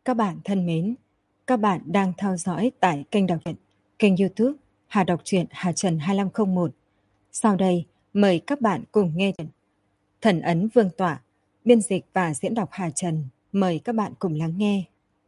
Các bạn thân mến, các bạn đang theo dõi tại kênh đọc truyện, kênh YouTube Hà Đọc truyện Hà Trần 2501. Sau đây, mời các bạn cùng nghe chuyện Thần ấn Vương tọa, biên dịch và diễn đọc Hà Trần. Mời các bạn cùng lắng nghe.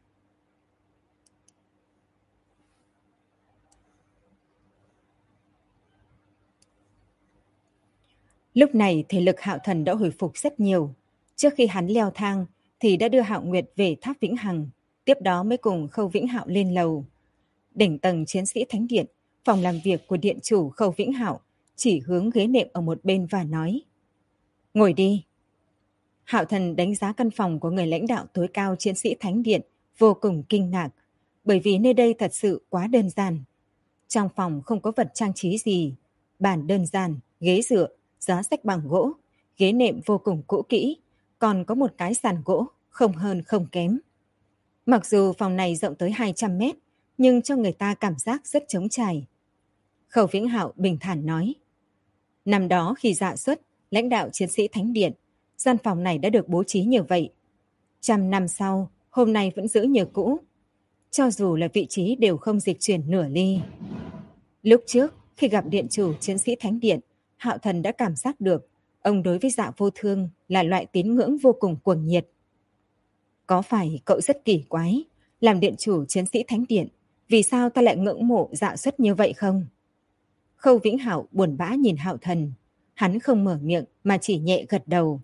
Lúc này thể lực Hạo Thần đã hồi phục rất nhiều. Trước khi hắn leo thang thì đã đưa Hạo Nguyệt về tháp Vĩnh Hằng, tiếp đó mới cùng Khâu Vĩnh Hạo lên lầu. Đỉnh tầng chiến sĩ thánh điện, phòng làm việc của điện chủ Khâu Vĩnh Hạo chỉ hướng ghế nệm ở một bên và nói: "Ngồi đi." Hạo Thần đánh giá căn phòng của người lãnh đạo tối cao chiến sĩ thánh điện vô cùng kinh ngạc, bởi vì nơi đây thật sự quá đơn giản. Trong phòng không có vật trang trí gì, bàn đơn giản, ghế dựa, giá sách bằng gỗ, ghế nệm vô cùng cũ kỹ, còn có một cái sàn gỗ, không hơn không kém. Mặc dù phòng này rộng tới 200 mét, nhưng cho người ta cảm giác rất trống trải. Khâu Vĩnh Hạo bình thản nói: "Năm đó khi dạ xuất, lãnh đạo chiến sĩ thánh điện, gian phòng này đã được bố trí như vậy. 100 năm sau, hôm nay vẫn giữ như cũ. Cho dù là vị trí đều không dịch chuyển nửa ly." Lúc trước, khi gặp điện chủ chiến sĩ thánh điện, Hạo Thần đã cảm giác được ông đối với Dạ Vô Thương là loại tín ngưỡng vô cùng cuồng nhiệt. "Có phải cậu rất kỳ quái, làm điện chủ chiến sĩ thánh điện, vì sao ta lại ngưỡng mộ Dạ xuất như vậy không?" Khâu Vĩnh Hạo buồn bã nhìn Hạo Thần, hắn không mở miệng mà chỉ nhẹ gật đầu.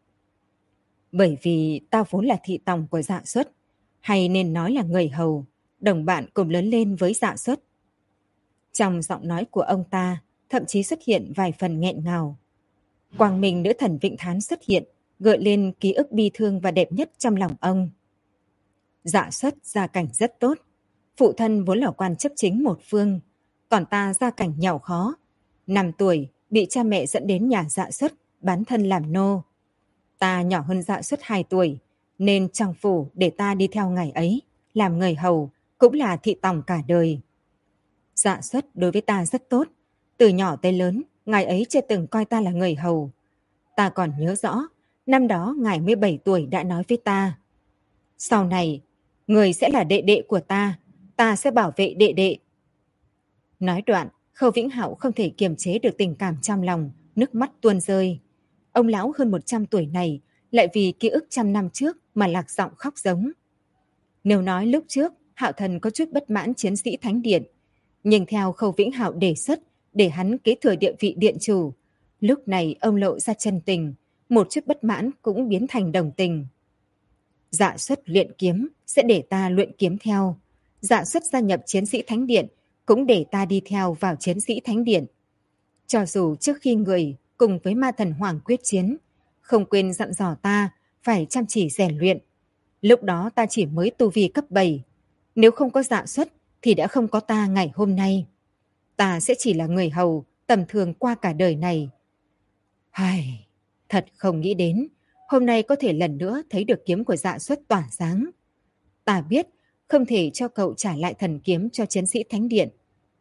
"Bởi vì ta vốn là thị tòng của Dạ xuất, hay nên nói là người hầu, đồng bạn cùng lớn lên với Dạ xuất." Trong giọng nói của ông ta thậm chí xuất hiện vài phần nghẹn ngào. Quang minh nữ thần Vĩnh Thán xuất hiện, gợi lên ký ức bi thương và đẹp nhất trong lòng ông. Dạ xuất gia cảnh rất tốt, phụ thân vốn là quan chấp chính một phương, còn ta gia cảnh nghèo khó. 5 tuổi bị cha mẹ dẫn đến nhà Dạ xuất, bán thân làm nô. Ta nhỏ hơn Dạ xuất 2 tuổi, nên trong phủ để ta đi theo ngày ấy, làm người hầu, cũng là thị tòng cả đời. Dạ xuất đối với ta rất tốt, từ nhỏ tới lớn, ngài ấy chưa từng coi ta là người hầu. Ta còn nhớ rõ, năm đó ngài 17 tuổi đã nói với ta: "Sau này, người sẽ là đệ đệ của ta sẽ bảo vệ đệ đệ." Nói đoạn, Khâu Vĩnh Hạo không thể kiềm chế được tình cảm trong lòng, nước mắt tuôn rơi. Ông lão hơn 100 tuổi này lại vì ký ức 100 năm trước mà lạc giọng khóc giống. Nếu nói lúc trước Hạo Thần có chút bất mãn chiến sĩ thánh điện, nhưng theo Khâu Vĩnh Hạo đề xuất để hắn kế thừa địa vị điện chủ, lúc này ông lộ ra chân tình, một chút bất mãn cũng biến thành đồng tình. Dạ xuất luyện kiếm sẽ để ta luyện kiếm theo. Dạ xuất gia nhập chiến sĩ thánh điện cũng để ta đi theo vào chiến sĩ thánh điện. Cho dù trước khi người cùng với ma thần Hoàng quyết chiến, không quên dặn dò ta phải chăm chỉ rèn luyện. Lúc đó ta chỉ mới tu vi cấp 7. Nếu không có Dạ xuất thì đã không có ta ngày hôm nay. Ta sẽ chỉ là người hầu tầm thường qua cả đời này. Ai, thật không nghĩ đến, hôm nay có thể lần nữa thấy được kiếm của Dạ xuất tỏa sáng. Ta biết không thể cho cậu trả lại thần kiếm cho chiến sĩ thánh điện.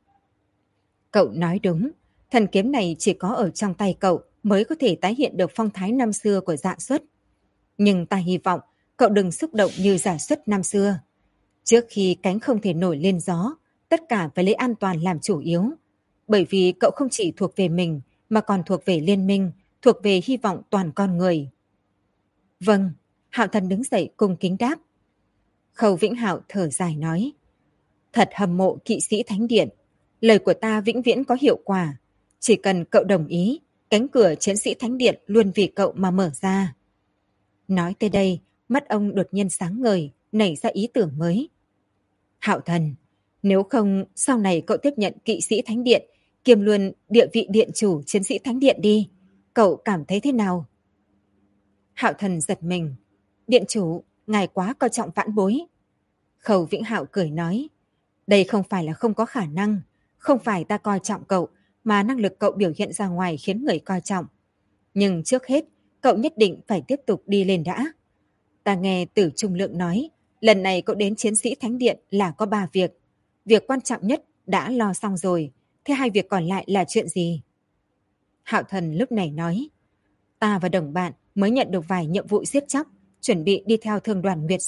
Cậu nói đúng, thần kiếm này chỉ có ở trong tay cậu mới có thể tái hiện được phong thái năm xưa của Dạ xuất. Nhưng ta hy vọng cậu đừng xúc động như Dạ xuất năm xưa. Trước khi cánh không thể nổi lên gió, tất cả phải lấy an toàn làm chủ yếu. Bởi vì cậu không chỉ thuộc về mình, mà còn thuộc về liên minh, thuộc về hy vọng toàn con người. Vâng, Hạo Thần đứng dậy cung kính đáp. Khâu Vĩnh Hạo thở dài nói: Thật hâm mộ kỵ sĩ thánh điện. Lời của ta vĩnh viễn có hiệu quả. Chỉ cần cậu đồng ý, cánh cửa chiến sĩ thánh điện luôn vì cậu mà mở ra. Nói tới đây, mắt ông đột nhiên sáng ngời, nảy ra ý tưởng mới. Hạo Thần, nếu không sau này cậu tiếp nhận kỵ sĩ thánh điện, kiêm luôn địa vị điện chủ chiến sĩ thánh điện đi. Cậu cảm thấy thế nào? Hạo Thần giật mình. Điện chủ, ngài quá coi trọng vãn bối. Khâu Vĩnh Hạo cười nói. Đây không phải là không có khả năng. Không phải ta coi trọng cậu, mà năng lực cậu biểu hiện ra ngoài khiến người coi trọng. Nhưng trước hết, cậu nhất định phải tiếp tục đi lên đã. Ta nghe Tử Trung Lượng nói, lần này cậu đến chiến sĩ thánh điện là có 3 việc. Việc quan trọng nhất đã lo xong rồi, thế 2 việc còn lại là chuyện gì? Hạo Thần lúc này nói, ta và đồng bạn mới nhận được vài nhiệm vụ giết chóc, chuẩn bị đi theo thương đoàn Nguyệt Dạ.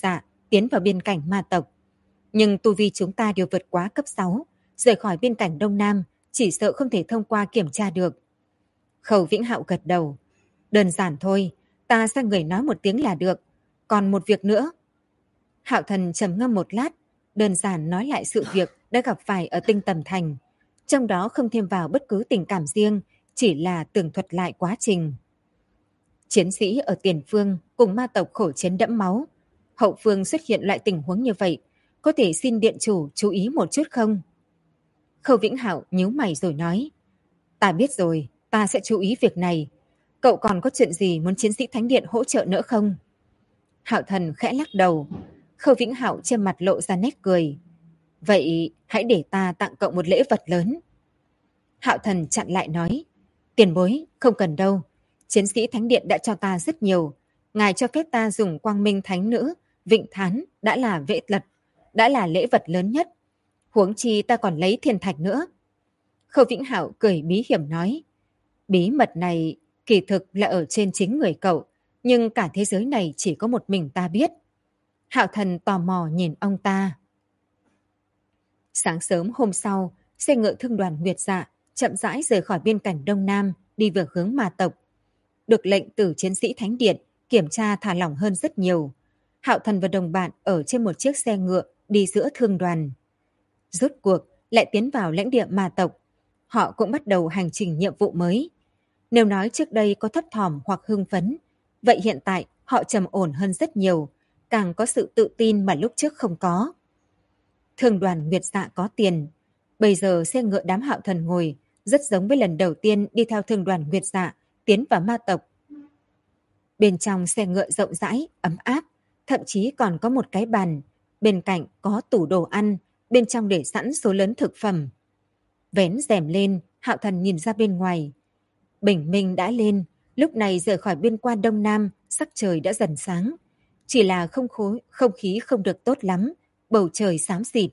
tiến vào biên cảnh ma tộc. Nhưng tu vi chúng ta đều vượt quá cấp 6, rời khỏi biên cảnh Đông Nam, chỉ sợ không thể thông qua kiểm tra được. Khâu Vĩnh Hạo gật đầu. Đơn giản thôi, ta sai người nói một tiếng là được. Còn một việc nữa. Hạo Thần trầm ngâm một lát, đơn giản nói lại sự việc đã gặp phải ở Tinh Tầm Thành. Trong đó không thêm vào bất cứ tình cảm riêng, chỉ là tường thuật lại quá trình. Chiến sĩ ở tiền phương cùng ma tộc khổ chiến đẫm máu. Hậu phương xuất hiện loại tình huống như vậy, có thể xin điện chủ chú ý một chút không? Khâu Vĩnh Hạo nhíu mày rồi nói. Ta biết rồi, ta sẽ chú ý việc này. Cậu còn có chuyện gì muốn chiến sĩ Thánh Điện hỗ trợ nữa không? Hạo Thần khẽ lắc đầu. Khâu Vĩnh Hạo trên mặt lộ ra nét cười. Vậy hãy để ta tặng cậu một lễ vật lớn. Hạo Thần chặn lại nói. Tiền bối, không cần đâu. Chiến sĩ Thánh Điện đã cho ta rất nhiều. Ngài cho phép ta dùng Quang Minh Thánh Nữ, Vịnh Thán đã là vệ lật, đã là lễ vật lớn nhất. Huống chi ta còn lấy thiên thạch nữa. Khâu Vĩnh Hạo cười bí hiểm nói. Bí mật này kỳ thực là ở trên chính người cậu, nhưng cả thế giới này chỉ có một mình ta biết. Hạo Thần tò mò nhìn ông ta. Sáng sớm hôm sau, xe ngựa thương đoàn Nguyệt Dạ chậm rãi rời khỏi biên cảnh Đông Nam, đi về hướng ma tộc. Được lệnh từ chiến sĩ Thánh Điện, kiểm tra thả lỏng hơn rất nhiều. Hạo Thần và đồng bạn ở trên một chiếc xe ngựa đi giữa thương đoàn. Rốt cuộc lại tiến vào lãnh địa ma tộc. Họ cũng bắt đầu hành trình nhiệm vụ mới. Nếu nói trước đây có thấp thỏm hoặc hưng phấn, vậy hiện tại họ trầm ổn hơn rất nhiều, càng có sự tự tin mà lúc trước không có. Thương đoàn Nguyệt Dạ có tiền. Bây giờ xe ngựa đám Hạo Thần ngồi rất giống với lần đầu tiên đi theo thương đoàn Nguyệt Dạ tiến vào ma tộc. Bên trong xe ngựa rộng rãi, ấm áp, thậm chí còn có một cái bàn. Bên cạnh có tủ đồ ăn, bên trong để sẵn số lớn thực phẩm. Vén rèm lên, Hạo Thần nhìn ra bên ngoài. Bình minh đã lên, lúc này rời khỏi biên quan Đông Nam, sắc trời đã dần sáng. Chỉ là không khí không được tốt lắm, bầu trời xám xịt.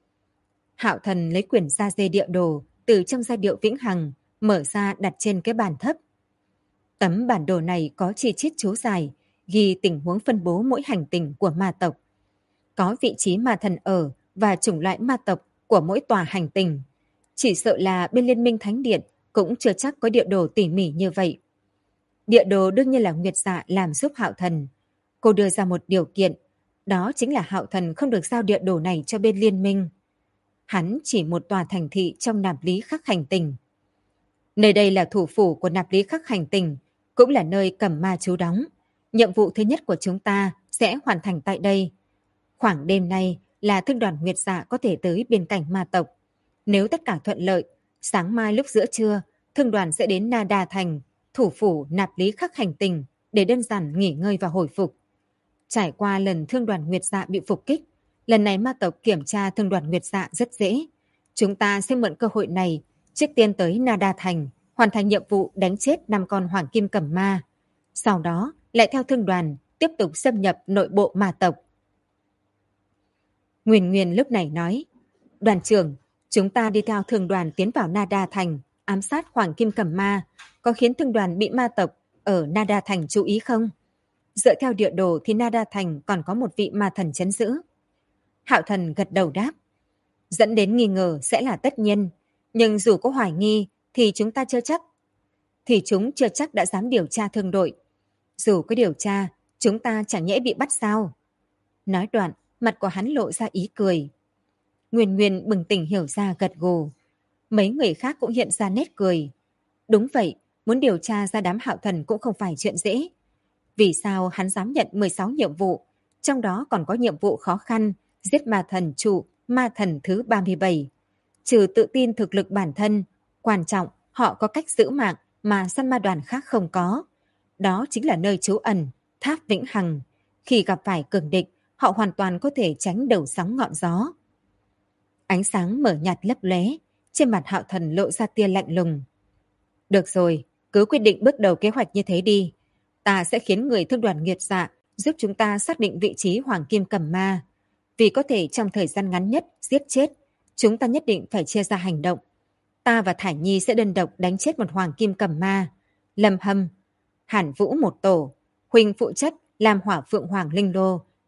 Hạo Thần lấy quyển da dê địa đồ từ trong giai điệu Vĩnh Hằng, mở ra đặt trên cái bàn thấp. Tấm bản đồ này có chi chít chú giải, ghi tình huống phân bố mỗi hành tinh của ma tộc. Có vị trí ma thần ở và chủng loại ma tộc của mỗi tòa hành tinh. Chỉ sợ là bên Liên minh Thánh Điện cũng chưa chắc có địa đồ tỉ mỉ như vậy. Địa đồ đương nhiên là Nguyệt Dạ làm giúp Hạo Thần. Cô đưa ra một điều kiện, đó chính là Hạo Thần không được giao địa đồ này cho bên liên minh. Hắn chỉ một tòa thành thị trong nạp lý khắc hành tinh. Nơi đây là thủ phủ của nạp lý khắc hành tinh, cũng là nơi Cẩm Ma trú đóng. Nhiệm vụ thứ nhất của chúng ta sẽ hoàn thành tại đây. Khoảng đêm nay là thương đoàn Nguyệt Dạ có thể tới biên cảnh ma tộc. Nếu tất cả thuận lợi, sáng mai lúc giữa trưa, thương đoàn sẽ đến Na Đa Thành, thủ phủ nạp lý khắc hành tinh, để đơn giản nghỉ ngơi và hồi phục. Trải qua lần thương đoàn Nguyệt Dạ bị phục kích, lần này ma tộc kiểm tra thương đoàn Nguyệt Dạ rất dễ. Chúng ta sẽ mượn cơ hội này, trước tiên tới Na Đa Thành, hoàn thành nhiệm vụ đánh chết 5 con hoàng kim cẩm ma. Sau đó, lại theo thương đoàn, tiếp tục xâm nhập nội bộ ma tộc. Nguyên Nguyên lúc này nói, đoàn trưởng, chúng ta đi theo thương đoàn tiến vào Na Đa Thành, ám sát hoàng kim cẩm ma, có khiến thương đoàn bị ma tộc ở Na Đa Thành chú ý không? Dựa theo địa đồ thì Na Đa Thành còn có một vị ma thần trấn giữ. Hạo Thần gật đầu đáp. Dẫn đến nghi ngờ sẽ là tất nhiên, nhưng dù có hoài nghi thì chúng chưa chắc đã dám điều tra thương đội. Dù có điều tra, chúng ta chẳng nhẽ bị bắt sao? Nói đoạn, mặt của hắn lộ ra ý cười. Nguyên Nguyên bừng tỉnh hiểu ra gật gù. Mấy người khác cũng hiện ra nét cười. Đúng vậy, muốn điều tra ra đám Hạo Thần cũng không phải chuyện dễ. Vì sao hắn dám nhận 16 nhiệm vụ, trong đó còn có nhiệm vụ khó khăn, giết ma thần trụ, ma thần thứ 37. Trừ tự tin thực lực bản thân, quan trọng họ có cách giữ mạng mà săn ma đoàn khác không có. Đó chính là nơi trú ẩn, tháp Vĩnh Hằng. Khi gặp phải cường địch, họ hoàn toàn có thể tránh đầu sóng ngọn gió. Ánh sáng mở nhạt lấp lóe, trên mặt Hạo Thần lộ ra tia lạnh lùng. Được rồi, cứ quyết định bước đầu kế hoạch như thế đi. Ta sẽ khiến người thương đoàn Nguyệt Dạ giúp chúng ta xác định vị trí hoàng kim cẩm ma. Vì có thể trong thời gian ngắn nhất giết chết, chúng ta nhất định phải chia ra hành động. Ta và Thải Nhi sẽ đơn độc đánh chết một hoàng kim cẩm ma. Lâm Hâm, Hàn Vũ một tổ, Huỳnh phụ trách làm hỏa phượng hoàng linh lô,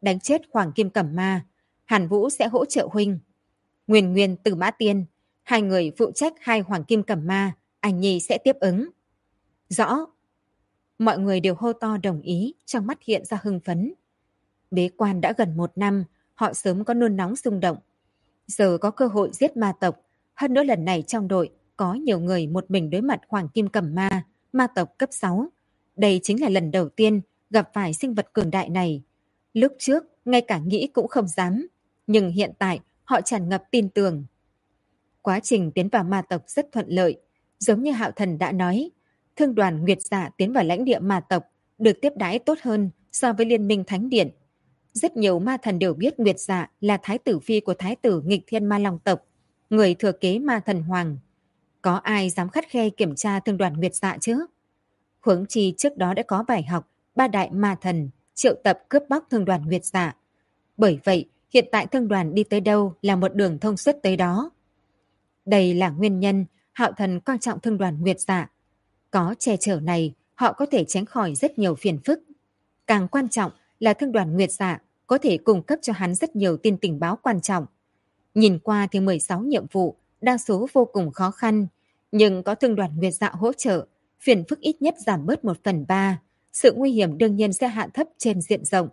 đánh chết Hoàng Kim Cẩm Ma, Hàn Vũ sẽ hỗ trợ huynh. Nguyên Nguyên, Từ Mã Tiên, hai người phụ trách hai Hoàng Kim Cẩm Ma, anh nhi sẽ tiếp ứng. Rõ. Mọi người đều hô to đồng ý, trong mắt hiện ra hưng phấn. Bế quan đã gần 1 năm, họ sớm có nôn nóng xung động. Giờ có cơ hội giết ma tộc, hơn nữa lần này trong đội có nhiều người một mình đối mặt Hoàng Kim Cẩm Ma, ma tộc cấp 6. Đây chính là lần đầu tiên gặp phải sinh vật cường đại này. Lúc trước, ngay cả nghĩ cũng không dám, nhưng hiện tại họ tràn ngập tin tưởng. Quá trình tiến vào ma tộc rất thuận lợi, giống như Hạo Thần đã nói, thương đoàn Nguyệt Dạ tiến vào lãnh địa ma tộc được tiếp đãi tốt hơn so với Liên minh Thánh Điện. Rất nhiều ma thần đều biết Nguyệt Dạ là thái tử phi của thái tử Nghịch Thiên Ma Long tộc, người thừa kế ma thần hoàng. Có ai dám khắt khe kiểm tra thương đoàn Nguyệt Dạ chứ? Huống chi trước đó đã có bài học ba đại ma thần triệu tập cướp bóc thương đoàn Nguyệt Dạ. Bởi vậy, hiện tại thương đoàn đi tới đâu là một đường thông suốt tới đó. Đây là nguyên nhân Hạo Thần coi trọng thương đoàn Nguyệt Dạ. Có che chở này, họ có thể tránh khỏi rất nhiều phiền phức. Càng quan trọng là thương đoàn Nguyệt Dạ có thể cung cấp cho hắn rất nhiều tin tình báo quan trọng. Nhìn qua thì 16 nhiệm vụ, đa số vô cùng khó khăn, nhưng có thương đoàn Nguyệt Dạ hỗ trợ, phiền phức ít nhất giảm bớt 1/3, sự nguy hiểm đương nhiên sẽ hạ thấp trên diện rộng.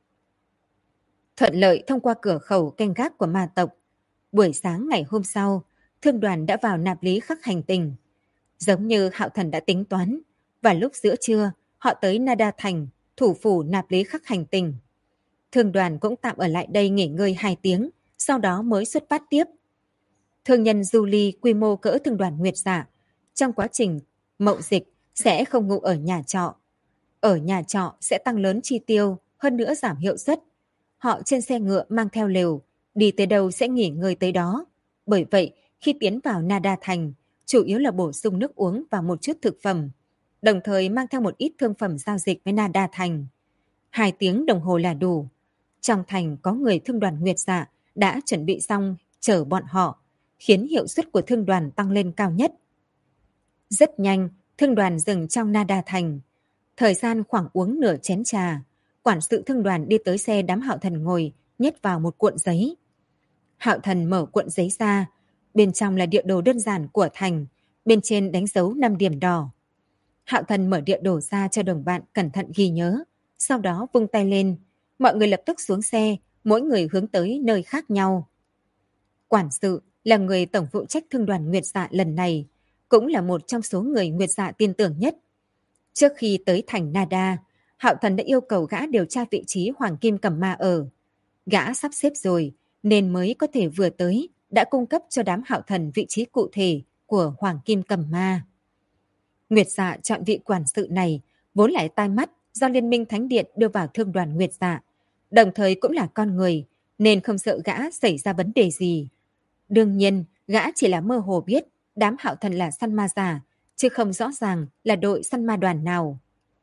Thuận lợi thông qua cửa khẩu canh gác của ma tộc. Buổi sáng ngày hôm sau, thương đoàn đã vào nạp lý khắc hành tinh. Giống như Hạo Thần đã tính toán, vào lúc giữa trưa, họ tới Nada Thành, thủ phủ nạp lý khắc hành tinh. Thương đoàn cũng tạm ở lại đây nghỉ ngơi 2 tiếng, sau đó mới xuất phát tiếp. Thương nhân du ly quy mô cỡ thương đoàn Nguyệt Dạ, trong quá trình mậu dịch sẽ không ngủ ở nhà trọ. Ở nhà trọ sẽ tăng lớn chi tiêu, hơn nữa giảm hiệu suất. Họ trên xe ngựa mang theo lều, đi tới đâu sẽ nghỉ ngơi tới đó. Bởi vậy, khi tiến vào Nada Thành, chủ yếu là bổ sung nước uống và một chút thực phẩm, đồng thời mang theo một ít thương phẩm giao dịch với Nada Thành. 2 tiếng đồng hồ là đủ. Trong thành có người thương đoàn Nguyệt Dạ đã chuẩn bị xong chở bọn họ, khiến hiệu suất của thương đoàn tăng lên cao nhất. Rất nhanh, thương đoàn dừng trong Nada Thành. Thời gian khoảng uống nửa chén trà, quản sự thương đoàn đi tới xe đám Hạo Thần ngồi, nhét vào một cuộn giấy. Hạo Thần mở cuộn giấy ra, bên trong là địa đồ đơn giản của thành, bên trên đánh dấu 5 điểm đỏ. Hạo Thần mở địa đồ ra cho đồng bạn cẩn thận ghi nhớ, sau đó vung tay lên, mọi người lập tức xuống xe, mỗi người hướng tới nơi khác nhau. Quản sự là người tổng phụ trách thương đoàn Nguyệt Dạ lần này, cũng là một trong số người Nguyệt Dạ tin tưởng nhất. Trước khi tới thành Nada, Hạo Thần đã yêu cầu gã điều tra vị trí Hoàng Kim Cẩm Ma ở. Gã sắp xếp rồi, nên mới có thể vừa tới, đã cung cấp cho đám Hạo Thần vị trí cụ thể của Hoàng Kim Cẩm Ma. Nguyệt Dạ chọn vị quản sự này, vốn lại tai mắt do Liên minh Thánh Điện đưa vào thương đoàn Nguyệt Dạ, đồng thời cũng là con người, nên không sợ gã xảy ra vấn đề gì. Đương nhiên, gã chỉ là mơ hồ biết đám Hạo Thần là săn ma giả, chứ không rõ ràng là đội săn ma đoàn nào.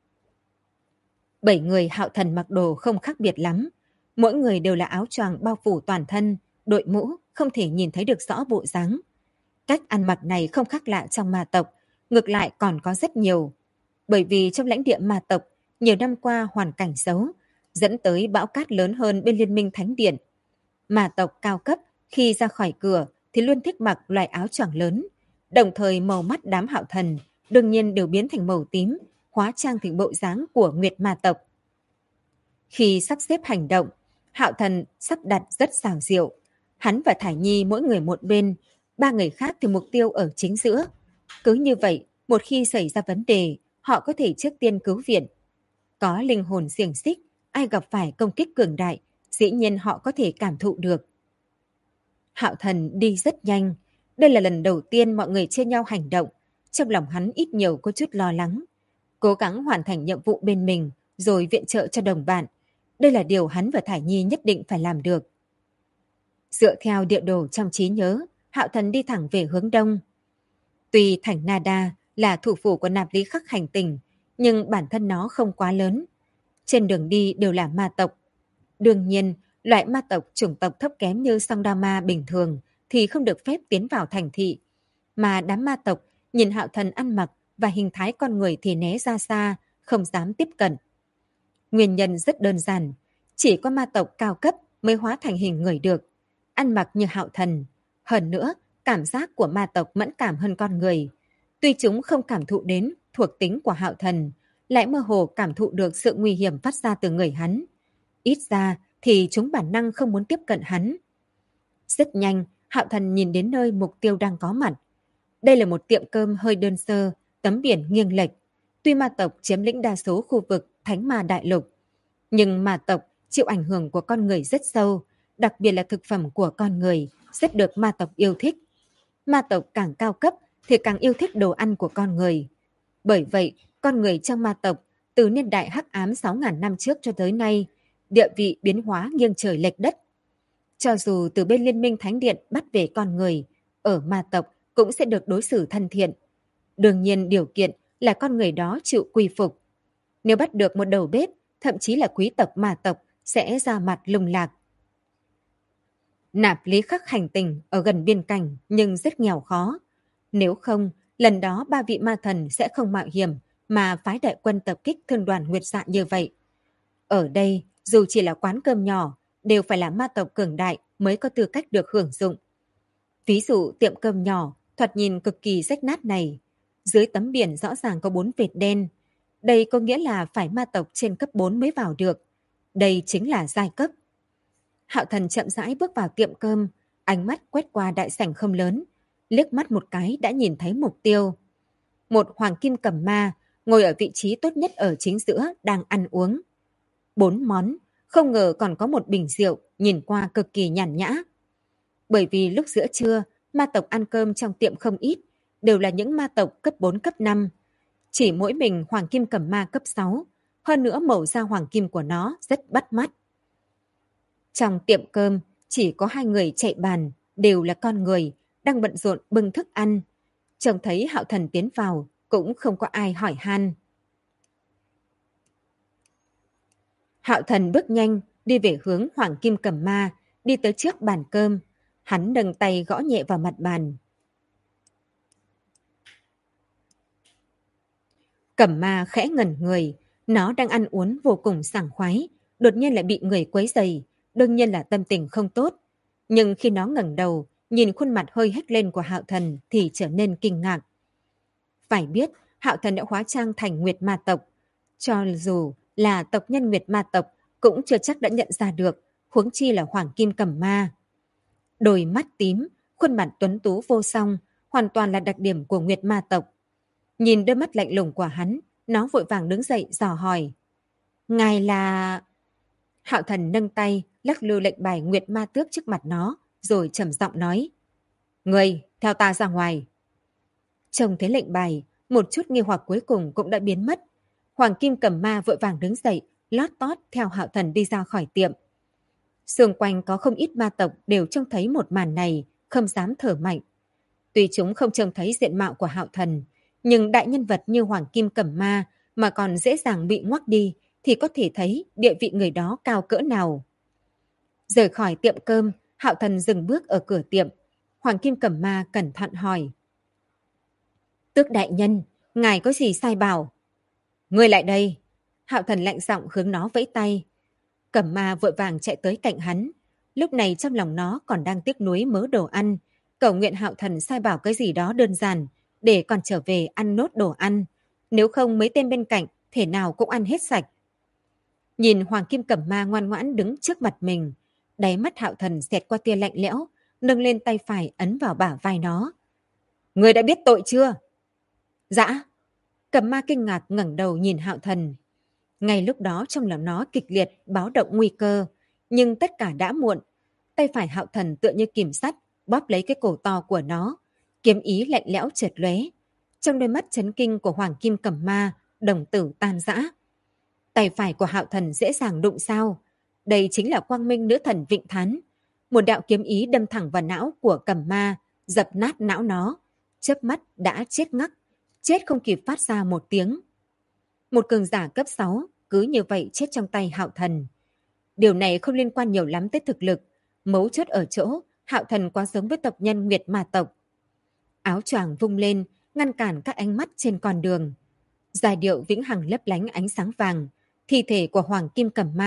7 người Hạo Thần mặc đồ không khác biệt lắm. Mỗi người đều là áo choàng bao phủ toàn thân, đội mũ không thể nhìn thấy được rõ bộ dáng. Cách ăn mặc này không khác lạ trong ma tộc, ngược lại còn có rất nhiều. Bởi vì trong lãnh địa ma tộc, nhiều năm qua hoàn cảnh xấu, dẫn tới bão cát lớn hơn bên Liên minh Thánh Điện. Ma tộc cao cấp khi ra khỏi cửa thì luôn thích mặc loại áo choàng lớn, đồng thời màu mắt đám Hạo Thần đương nhiên đều biến thành màu tím, hóa trang thành bộ dáng của Nguyệt ma tộc. Khi sắp xếp hành động, Hạo Thần sắp đặt rất xảo diệu. Hắn và Thải Nhi mỗi người một bên, 3 người khác thì mục tiêu ở chính giữa. Cứ như vậy, một khi xảy ra vấn đề, họ có thể trước tiên cứu viện. Có linh hồn xiềng xích, ai gặp phải công kích cường đại, dĩ nhiên họ có thể cảm thụ được. Hạo Thần đi rất nhanh. Đây là lần đầu tiên mọi người chia nhau hành động. Trong lòng hắn ít nhiều có chút lo lắng. Cố gắng hoàn thành nhiệm vụ bên mình, rồi viện trợ cho đồng bạn. Đây là điều hắn và Thải Nhi nhất định phải làm được. Dựa theo địa đồ trong trí nhớ, Hạo Thần đi thẳng về hướng đông. Tuy thành Nada là thủ phủ của nạp lý khắc hành tinh, nhưng bản thân nó không quá lớn. Trên đường đi đều là ma tộc. Đương nhiên, loại ma tộc chủng tộc thấp kém như Songdama bình thường thì không được phép tiến vào thành thị. Mà đám ma tộc nhìn Hạo Thần ăn mặc và hình thái con người thì né ra xa, không dám tiếp cận. Nguyên nhân rất đơn giản, Chỉ có ma tộc cao cấp mới hóa thành hình người được, ăn mặc như Hạo Thần. Hơn nữa, cảm giác của ma tộc mẫn cảm hơn con người. Tuy chúng không cảm thụ đến thuộc tính của Hạo Thần, lại mơ hồ cảm thụ được sự nguy hiểm phát ra từ người hắn. Ít ra thì chúng bản năng không muốn tiếp cận hắn. Rất nhanh, Hạo Thần nhìn đến nơi mục tiêu đang có mặt. Đây là một tiệm cơm hơi đơn sơ, tấm biển nghiêng lệch. Tuy ma tộc chiếm lĩnh đa số khu vực Thánh Ma Đại Lục, nhưng ma tộc chịu ảnh hưởng của con người rất sâu, đặc biệt là thực phẩm của con người, rất được ma tộc yêu thích. Ma tộc càng cao cấp thì càng yêu thích đồ ăn của con người. Bởi vậy, con người trong ma tộc từ niên đại hắc ám 6.000 năm trước cho tới nay, địa vị biến hóa nghiêng trời lệch đất. Cho dù từ bên Liên minh Thánh Điện bắt về con người, ở ma tộc cũng sẽ được đối xử thân thiện. Đương nhiên điều kiện là con người đó chịu quy phục. Nếu bắt được một đầu bếp, thậm chí là quý tộc ma tộc sẽ ra mặt lung lạc. Nạp Lý Khắc hành tình ở gần biên cảnh nhưng rất nghèo khó. Nếu không, lần đó 3 vị ma thần sẽ không mạo hiểm mà phái đại quân tập kích thương đoàn Nguyệt Dạ như vậy. Ở đây, dù chỉ là quán cơm nhỏ, đều phải là ma tộc cường đại mới có tư cách được hưởng dụng. Ví dụ tiệm cơm nhỏ, thoạt nhìn cực kỳ rách nát này. Dưới tấm biển rõ ràng có 4 vệt đen. Đây có nghĩa là phải ma tộc trên cấp 4 mới vào được. Đây chính là giai cấp. Hạo Thần chậm rãi bước vào tiệm cơm, ánh mắt quét qua đại sảnh không lớn, liếc mắt một cái đã nhìn thấy mục tiêu. Một hoàng kim cầm ma ngồi ở vị trí tốt nhất ở chính giữa đang ăn uống. 4 món, không ngờ còn có một bình rượu nhìn qua cực kỳ nhàn nhã. Bởi vì lúc giữa trưa, ma tộc ăn cơm trong tiệm không ít, đều là những ma tộc cấp 4 cấp 5. Chỉ mỗi mình hoàng kim cầm ma cấp 6, hơn nữa màu da hoàng kim của nó rất bắt mắt. Trong tiệm cơm, chỉ có 2 người chạy bàn, đều là con người, đang bận rộn bưng thức ăn. Trông thấy Hạo Thần tiến vào, cũng không có ai hỏi han. Hạo Thần bước nhanh, đi về hướng Hoàng Kim Cầm Ma, đi tới trước bàn cơm. Hắn nâng tay gõ nhẹ vào mặt bàn. Cẩm Ma khẽ ngẩn người, nó đang ăn uống vô cùng sảng khoái, đột nhiên lại bị người quấy rầy, đương nhiên là tâm tình không tốt. Nhưng khi nó ngẩng đầu, nhìn khuôn mặt hơi hếch lên của Hạo Thần thì trở nên kinh ngạc. Phải biết, Hạo Thần đã hóa trang thành Nguyệt Ma tộc. Cho dù là tộc nhân Nguyệt Ma tộc, cũng chưa chắc đã nhận ra được, huống chi là Hoàng Kim Cẩm Ma. Đôi mắt tím, khuôn mặt tuấn tú vô song, hoàn toàn là đặc điểm của Nguyệt Ma tộc. Nhìn đôi mắt lạnh lùng của hắn, nó vội vàng đứng dậy dò hỏi. Ngài là... Hạo Thần nâng tay, lắc lư lệnh bài Nguyệt Ma Tước trước mặt nó, rồi trầm giọng nói. Người, theo ta ra ngoài. Trông thấy lệnh bài, một chút nghi hoặc cuối cùng cũng đã biến mất. Hoàng Kim Cẩm Ma vội vàng đứng dậy, lót tót theo Hạo Thần đi ra khỏi tiệm. Xung quanh có không ít ma tộc đều trông thấy một màn này, không dám thở mạnh. Tuy chúng không trông thấy diện mạo của Hạo Thần, nhưng đại nhân vật như Hoàng Kim Cẩm Ma mà còn dễ dàng bị ngoắc đi thì có thể thấy địa vị người đó cao cỡ nào. Rời khỏi tiệm cơm, Hạo Thần dừng bước ở cửa tiệm. Hoàng Kim Cẩm Ma cẩn thận hỏi. Tước đại nhân, ngài có gì sai bảo? Ngươi lại đây. Hạo Thần lạnh giọng hướng nó vẫy tay. Cẩm Ma vội vàng chạy tới cạnh hắn. Lúc này trong lòng nó còn đang tiếc nuối mớ đồ ăn. Cầu nguyện Hạo Thần sai bảo cái gì đó đơn giản, để còn trở về ăn nốt đồ ăn. Nếu không mấy tên bên cạnh, thể nào cũng ăn hết sạch. Nhìn Hoàng Kim Cẩm Ma ngoan ngoãn đứng trước mặt mình, đáy mắt Hạo Thần xẹt qua tia lạnh lẽo, nâng lên tay phải ấn vào bả vai nó. Ngươi đã biết tội chưa? Dạ. Cẩm Ma kinh ngạc ngẩng đầu nhìn Hạo Thần. Ngay lúc đó trong lòng nó kịch liệt báo động nguy cơ, nhưng tất cả đã muộn. Tay phải Hạo Thần tựa như kìm sắt, bóp lấy cái cổ to của nó, kiếm ý lạnh lẽo chợt lóe. Trong đôi mắt chấn kinh của Hoàng Kim Cẩm Ma, đồng tử tan rã. Tay phải của Hạo Thần dễ dàng đụng sao? Đây chính là quang minh nữ thần Vịnh Thán. Một đạo kiếm ý đâm thẳng vào não của Cẩm Ma, dập nát não nó. Chớp mắt đã chết ngắc, chết không kịp phát ra một tiếng. Một cường giả cấp 6 cứ như vậy chết trong tay Hạo Thần. Điều này không liên quan nhiều lắm tới thực lực, mấu chốt ở chỗ Hạo Thần quá giống với tộc nhân Nguyệt Ma tộc. Áo choàng vung lên, ngăn cản các ánh mắt trên con đường. Giai điệu vĩnh hằng lấp lánh ánh sáng vàng, thi thể của Hoàng Kim Cẩm Ma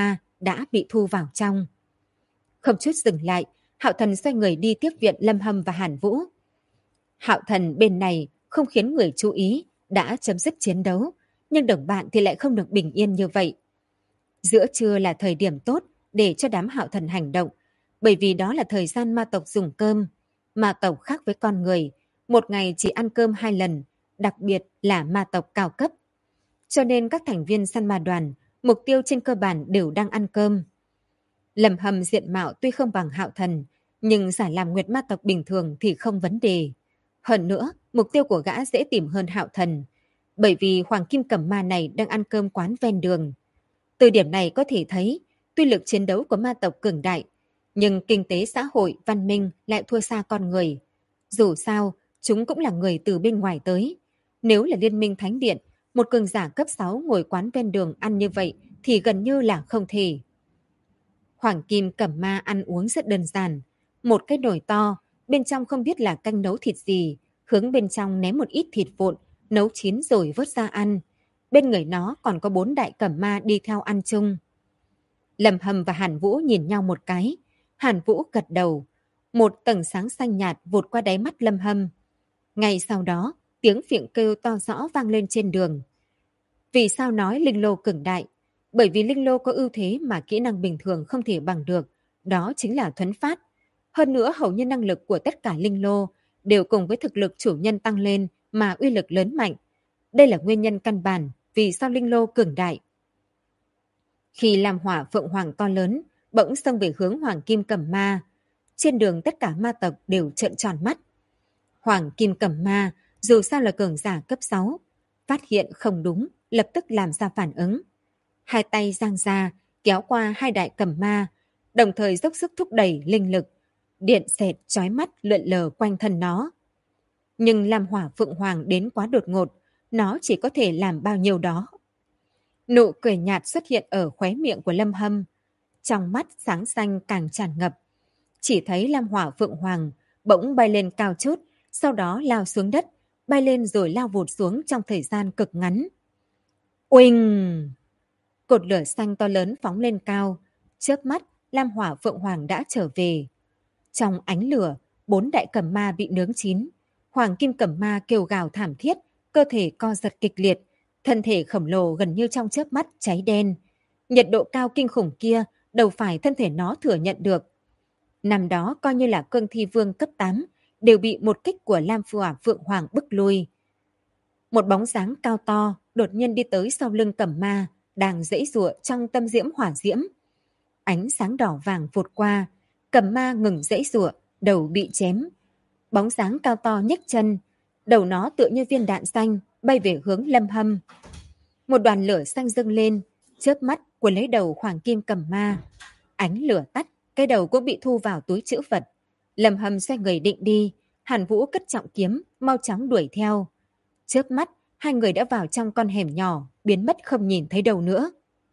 đã bị thu vào trong. Không chút dừng lại, Hạo Thần xoay người đi tiếp viện Lâm Hâm và Hàn Vũ. Hạo Thần bên này không khiến người chú ý, đã chấm dứt chiến đấu, nhưng đồng bạn thì lại không được bình yên như vậy. Giữa trưa là thời điểm tốt để cho đám Hạo Thần hành động, bởi vì đó là thời gian ma tộc dùng cơm. Ma tộc khác với con người, một ngày chỉ ăn cơm 2 lần, đặc biệt là ma tộc cao cấp. Cho nên các thành viên săn ma đoàn, mục tiêu trên cơ bản đều đang ăn cơm. Lâm Hâm diện mạo tuy không bằng Hạo Thần, nhưng giả làm nguyệt ma tộc bình thường thì không vấn đề. Hơn nữa, mục tiêu của gã dễ tìm hơn Hạo Thần, bởi vì Hoàng Kim Cẩm Ma này đang ăn cơm quán ven đường. Từ điểm này có thể thấy, tuy lực chiến đấu của ma tộc cường đại, nhưng kinh tế xã hội, văn minh lại thua xa con người. Dù sao, chúng cũng là người từ bên ngoài tới. Nếu là Liên minh Thánh Điện, một cường giả cấp 6 ngồi quán ven đường ăn như vậy thì gần như là không thể. Hoàng Kim Cẩm Ma ăn uống rất đơn giản. Một cái nồi to, bên trong không biết là canh nấu thịt gì, hướng bên trong ném một ít thịt vụn, nấu chín rồi vớt ra ăn. Bên người nó còn có 4 đại cẩm ma đi theo ăn chung. Lâm Hâm và Hàn Vũ nhìn nhau một cái. Hàn Vũ gật đầu. Một tầng sáng xanh nhạt vụt qua đáy mắt Lâm Hâm. Ngay sau đó, tiếng phượng kêu to rõ vang lên trên đường. Vì sao nói linh lô cường đại? Bởi vì linh lô có ưu thế mà kỹ năng bình thường không thể bằng được. Đó chính là thuấn phát. Hơn nữa hầu như năng lực của tất cả linh lô đều cùng với thực lực chủ nhân tăng lên mà uy lực lớn mạnh. Đây là nguyên nhân căn bản vì sao linh lô cường đại. Khi Lam Hỏa Phượng Hoàng to lớn bỗng xông về hướng Hoàng Kim Cẩm Ma, trên đường tất cả ma tộc đều trợn tròn mắt. Hoàng Kim Cẩm Ma dù sao là cường giả cấp 6, phát hiện không đúng, lập tức làm ra phản ứng. Hai tay giang ra, kéo qua 2 đại cẩm ma, đồng thời dốc sức thúc đẩy linh lực, điện xẹt chói mắt lượn lờ quanh thân nó. Nhưng Lam Hỏa Phượng Hoàng đến quá đột ngột, nó chỉ có thể làm bao nhiêu đó. Nụ cười nhạt xuất hiện ở khóe miệng của Lâm Hâm, trong mắt sáng xanh càng tràn ngập. Chỉ thấy Lam Hỏa Phượng Hoàng bỗng bay lên cao chút, sau đó lao xuống đất, bay lên rồi lao vụt xuống trong thời gian cực ngắn. Uỳnh! Cột lửa xanh to lớn phóng lên cao, chớp mắt Lam Hỏa Phượng Hoàng đã trở về. Trong ánh lửa, 4 đại cẩm ma bị nướng chín. Hoàng Kim Cẩm Ma kêu gào thảm thiết, cơ thể co giật kịch liệt, thân thể khổng lồ gần như trong chớp mắt cháy đen. Nhiệt độ cao kinh khủng kia, đâu phải thân thể nó thừa nhận được. Năm đó coi như là cương thi vương cấp 8, đều bị một kích của Lam Hỏa Phượng Hoàng bức lui. Một bóng dáng cao to đột nhiên đi tới sau lưng Cẩm Ma, đang giãy giụa trong tâm diễm hỏa diễm. Ánh sáng đỏ vàng vụt qua, Cẩm Ma ngừng giãy giụa, đầu bị chém. Bóng dáng cao to nhấc chân, đầu nó tựa như viên đạn xanh bay về hướng Lâm Hâm. Một đoàn lửa xanh dâng lên, chớp mắt cuốn lấy đầu Hoàng Kim Cẩm Ma. Ánh lửa tắt, cái đầu cũng bị thu vào túi trữ vật. Lâm Hâm xoay người định đi, Hàn Vũ cất trọng kiếm, mau chóng đuổi theo. Chớp mắt, hai người đã vào trong con hẻm nhỏ, biến mất không nhìn thấy đâu nữa.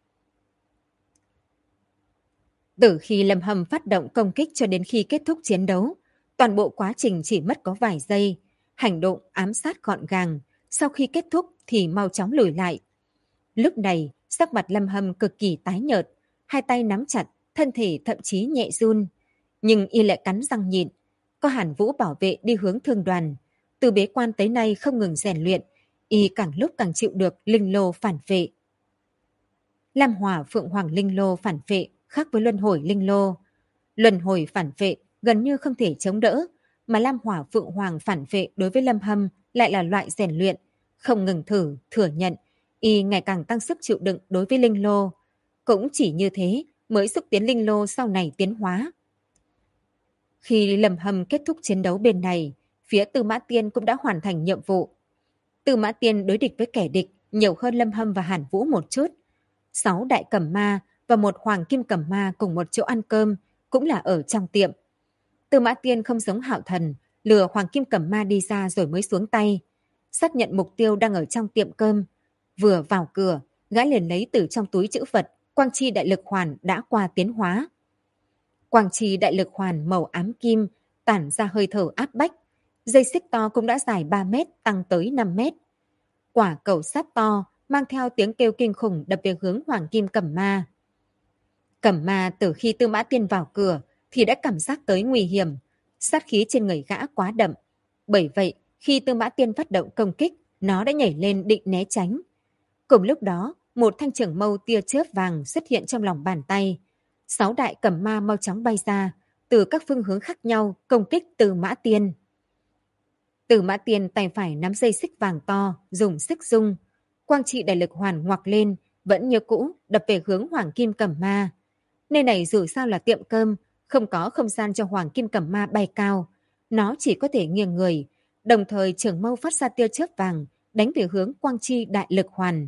Từ khi Lâm Hâm phát động công kích cho đến khi kết thúc chiến đấu, toàn bộ quá trình chỉ mất có vài giây, hành động ám sát gọn gàng, sau khi kết thúc thì mau chóng lùi lại. Lúc này, sắc mặt Lâm Hâm cực kỳ tái nhợt, hai tay nắm chặt, thân thể thậm chí nhẹ run. Nhưng y lại cắn răng nhịn, có Hàn Vũ bảo vệ đi hướng thương đoàn. Từ bế quan tới nay không ngừng rèn luyện, y càng lúc càng chịu được linh lô phản vệ. Lam Hỏa Phượng Hoàng linh lô phản vệ khác với luân hồi linh lô. Luân hồi phản vệ gần như không thể chống đỡ, mà Lam Hỏa Phượng Hoàng phản vệ đối với Lâm Hâm lại là loại rèn luyện, không ngừng thử, thừa nhận, y ngày càng tăng sức chịu đựng đối với linh lô. Cũng chỉ như thế mới xúc tiến linh lô sau này tiến hóa. Khi Lâm Hâm kết thúc chiến đấu bên này, phía Tư Mã Tiên cũng đã hoàn thành nhiệm vụ. Tư Mã Tiên đối địch với kẻ địch nhiều hơn Lâm Hâm và Hàn Vũ một chút. 6 đại cẩm ma và một Hoàng Kim Cẩm Ma cùng một chỗ ăn cơm, cũng là ở trong tiệm. Tư Mã Tiên không giống Hạo Thần, lừa Hoàng Kim Cẩm Ma đi ra rồi mới xuống tay. Xác nhận mục tiêu đang ở trong tiệm cơm. Vừa vào cửa, gã liền lấy từ trong túi trữ vật Quang Chi Đại Lực Hoàn đã qua tiến hóa. Quang Chi Đại Lực Hoàn màu ám kim tản ra hơi thở áp bách. Dây xích to cũng đã dài 3 mét tăng tới 5 mét. Quả cầu sắt to mang theo tiếng kêu kinh khủng đập về hướng Hoàng Kim Cẩm Ma. Cẩm Ma từ khi Tư Mã Tiên vào cửa thì đã cảm giác tới nguy hiểm, sát khí trên người gã quá đậm. Bởi vậy, khi Tư Mã Tiên phát động công kích, nó đã nhảy lên định né tránh. Cùng lúc đó, một thanh trưởng mâu tia chớp vàng xuất hiện trong lòng bàn tay. 6 đại Cẩm Ma mau chóng bay ra, từ các phương hướng khác nhau công kích Tư Mã Tiên. Tư Mã Tiên tay phải nắm dây xích vàng to, dùng sức rung. Quang trị đại lực hoàn ngoặc lên, vẫn như cũ, đập về hướng Hoàng Kim Cẩm Ma. Nơi này dù sao là tiệm cơm, không có không gian cho Hoàng Kim Cẩm Ma bay cao. Nó chỉ có thể nghiêng người, đồng thời trường mâu phát ra tia chớp vàng, đánh về hướng Quang Chi đại lực hoàn.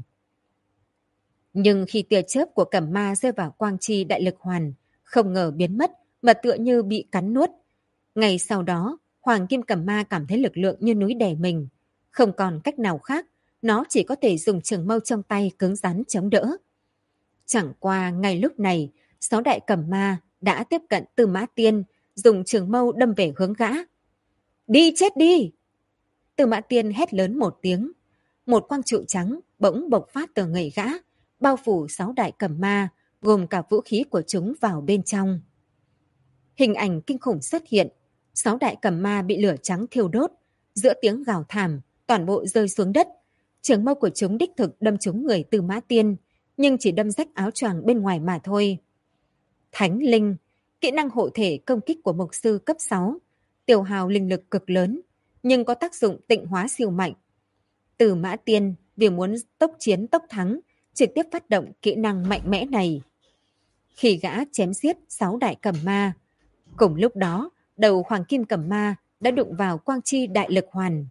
Nhưng khi tia chớp của Cẩm Ma rơi vào Quang Chi đại lực hoàn, không ngờ biến mất, mà tựa như bị cắn nuốt. Ngày sau đó, Hoàng Kim Cẩm Ma cảm thấy lực lượng như núi đè mình. Không còn cách nào khác, nó chỉ có thể dùng trường mâu trong tay cứng rắn chống đỡ. Chẳng qua ngay lúc này, 6 đại Cẩm Ma đã tiếp cận Tư Mã Tiên, dùng trường mâu đâm về hướng gã. Đi chết đi! Tư Mã Tiên hét lớn một tiếng. Một quang trụ trắng bỗng bộc phát từ người gã, bao phủ 6 đại Cẩm Ma, gồm cả vũ khí của chúng vào bên trong. Hình ảnh kinh khủng xuất hiện, 6 đại Cẩm Ma bị lửa trắng thiêu đốt, giữa tiếng gào thảm, toàn bộ rơi xuống đất. Trường mâu của chúng đích thực đâm trúng người Tư Mã Tiên, nhưng chỉ đâm rách áo choàng bên ngoài mà thôi. Thánh Linh, kỹ năng hộ thể công kích của mục sư cấp 6, tiêu hao linh lực cực lớn, nhưng có tác dụng tịnh hóa siêu mạnh. Tư Mã Tiên vì muốn tốc chiến tốc thắng, trực tiếp phát động kỹ năng mạnh mẽ này. Khi gã chém giết 6 đại Cẩm Ma, cùng lúc đó, đầu Hoàng Kim Cẩm Ma đã đụng vào Quang Chi đại lực hoàn.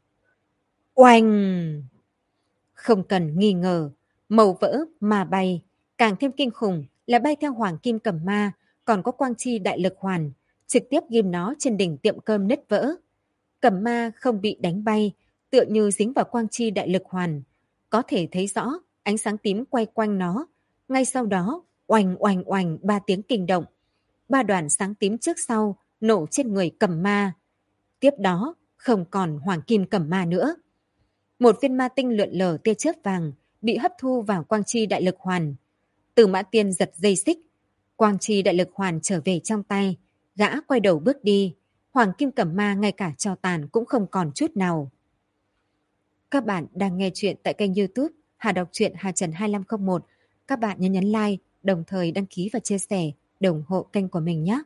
Oanh! Không cần nghi ngờ, màu vỡ mà bay, càng thêm kinh khủng là bay theo Hoàng Kim Cẩm Ma, còn có Quang Chi đại lực hoàn, trực tiếp ghim nó trên đỉnh tiệm cơm nứt vỡ. Cẩm Ma không bị đánh bay, tựa như dính vào Quang Chi đại lực hoàn, có thể thấy rõ ánh sáng tím quay quanh nó. Ngay sau đó, oanh oanh oanh 3 tiếng kinh động, 3 đoàn sáng tím trước sau nổ trên người Cẩm Ma. Tiếp đó, không còn Hoàng Kim Cẩm Ma nữa. Một viên ma tinh lượn lờ tia chớp vàng bị hấp thu vào Quang Chi đại lực hoàn. Tư Mã Tiên giật dây xích, Quang Chi đại lực hoàn trở về trong tay, gã quay đầu bước đi. Hoàng Kim Cẩm Ma ngay cả tro tàn cũng không còn chút nào. Các bạn đang nghe chuyện tại kênh YouTube Hà Đọc truyện Hà Trần 2501. Các bạn nhớ nhấn like, đồng thời đăng ký và chia sẻ để ủng hộ kênh của mình nhé.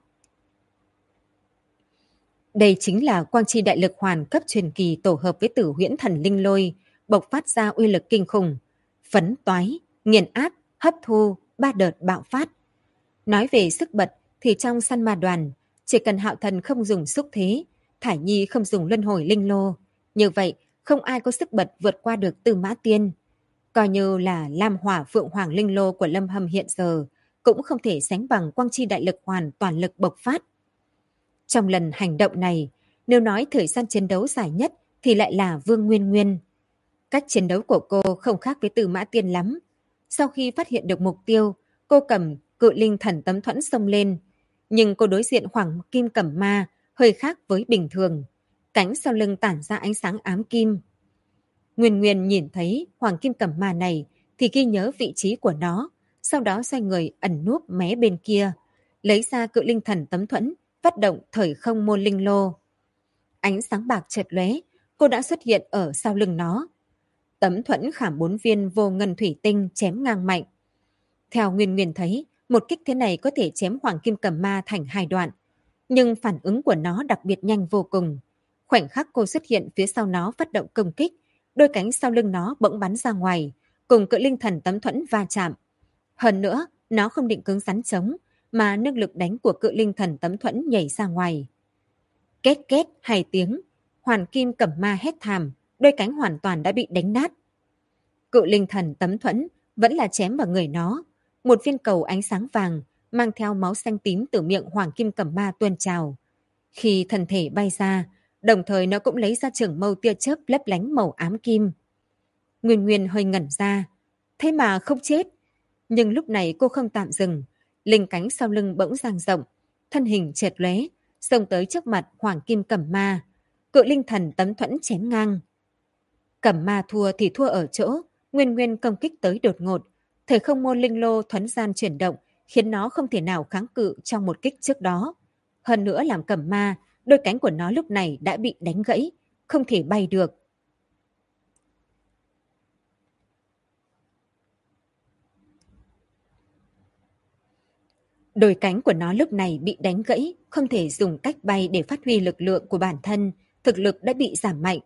Đây chính là Quang Chi đại lực hoàn cấp truyền kỳ tổ hợp với Tử Huyễn Thần Linh Lôi, bộc phát ra uy lực kinh khủng, phấn toái, nghiền áp, hấp thu, 3 đợt bạo phát. Nói về sức bật thì trong săn ma đoàn, chỉ cần Hạo Thần không dùng xúc thế, Thải Nhi không dùng luân hồi linh lô, như vậy không ai có sức bật vượt qua được Tư Mã Tiên. Coi như là Lam Hỏa Phượng Hoàng linh lô của Lâm Hâm hiện giờ, cũng không thể sánh bằng Quang Chi đại lực hoàn toàn lực bộc phát. Trong lần hành động này, nếu nói thời gian chiến đấu dài nhất thì lại là Vương Nguyên Nguyên. Cách chiến đấu của cô không khác với Tư Mã Tiên lắm. Sau khi phát hiện được mục tiêu, cô cầm Cự Linh Thần Tấm Thuẫn xông lên. Nhưng cô đối diện Hoàng Kim Cẩm Ma hơi khác với bình thường. Cánh sau lưng tản ra ánh sáng ám kim. Nguyên Nguyên nhìn thấy Hoàng Kim Cẩm Ma này thì ghi nhớ vị trí của nó. Sau đó xoay người ẩn núp mé bên kia. Lấy ra Cự Linh Thần Tấm Thuẫn, phát động thời không môn linh lô. Ánh sáng bạc chợt lóe, cô đã xuất hiện ở sau lưng nó. Tấm thuẫn khảm 4 viên vô ngân thủy tinh chém ngang mạnh. Theo Nguyên Nguyên thấy, một kích thế này có thể chém Hoàng Kim Cẩm Ma thành 2 đoạn. Nhưng phản ứng của nó đặc biệt nhanh vô cùng. Khoảnh khắc cô xuất hiện phía sau nó phát động công kích, đôi cánh sau lưng nó bỗng bắn ra ngoài, cùng Cự Linh Thần Tấm Thuẫn va chạm. Hơn nữa, nó không định cứng rắn chống, mà nâng lực đánh của Cự Linh Thần Tấm Thuẫn nhảy ra ngoài. Két két 2 tiếng, Hoàng Kim Cẩm Ma hét thảm, đôi cánh hoàn toàn đã bị đánh nát. Cự Linh Thần Tấm Thuẫn vẫn là chém vào người nó. Một viên cầu ánh sáng vàng mang theo máu xanh tím từ miệng Hoàng Kim Cẩm Ma tuôn trào. Khi thân thể bay ra, đồng thời nó cũng lấy ra trường mâu tia chớp lấp lánh màu ám kim. Nguyên Nguyên hơi ngẩn ra, thế mà không chết. Nhưng lúc này cô không tạm dừng, linh cánh sau lưng bỗng dang rộng, thân hình chợt lóe, xông tới trước mặt Hoàng Kim Cẩm Ma. Cự Linh Thần Tấm Thuẫn chém ngang. Cẩm Ma thua thì thua ở chỗ, Nguyên Nguyên công kích tới đột ngột, thời không môn linh lô thuấn gian chuyển động, khiến nó không thể nào kháng cự trong một kích trước đó. Hơn nữa làm cẩm ma, đôi cánh của nó lúc này đã bị đánh gãy, không thể bay được. Đôi cánh của nó lúc này bị đánh gãy, không thể dùng cách bay để phát huy lực lượng của bản thân, thực lực đã bị giảm mạnh.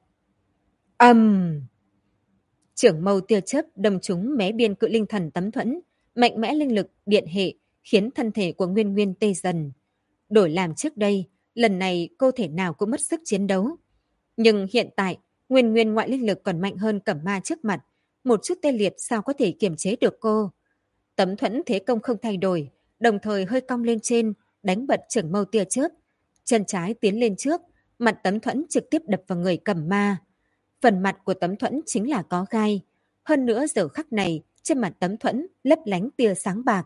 Trưởng mâu tia chớp đâm trúng mé biên cự linh thần Tấm Thuẫn, mạnh mẽ linh lực điện hệ khiến thân thể của Nguyên Nguyên tê dần. Đổi làm trước đây, lần này cô thể nào cũng mất sức chiến đấu. Nhưng hiện tại, Nguyên Nguyên ngoại linh lực còn mạnh hơn Cẩm Ma trước mặt, một chút tê liệt sao có thể kiềm chế được cô. Tấm Thuẫn thế công không thay đổi, đồng thời hơi cong lên trên, đánh bật trưởng mâu tia chớp. Chân trái tiến lên trước, mặt Tấm Thuẫn trực tiếp đập vào người Cẩm Ma. Phần mặt của Tấm Thuẫn chính là có gai. Hơn nữa giờ khắc này, trên mặt Tấm Thuẫn lấp lánh tia sáng bạc.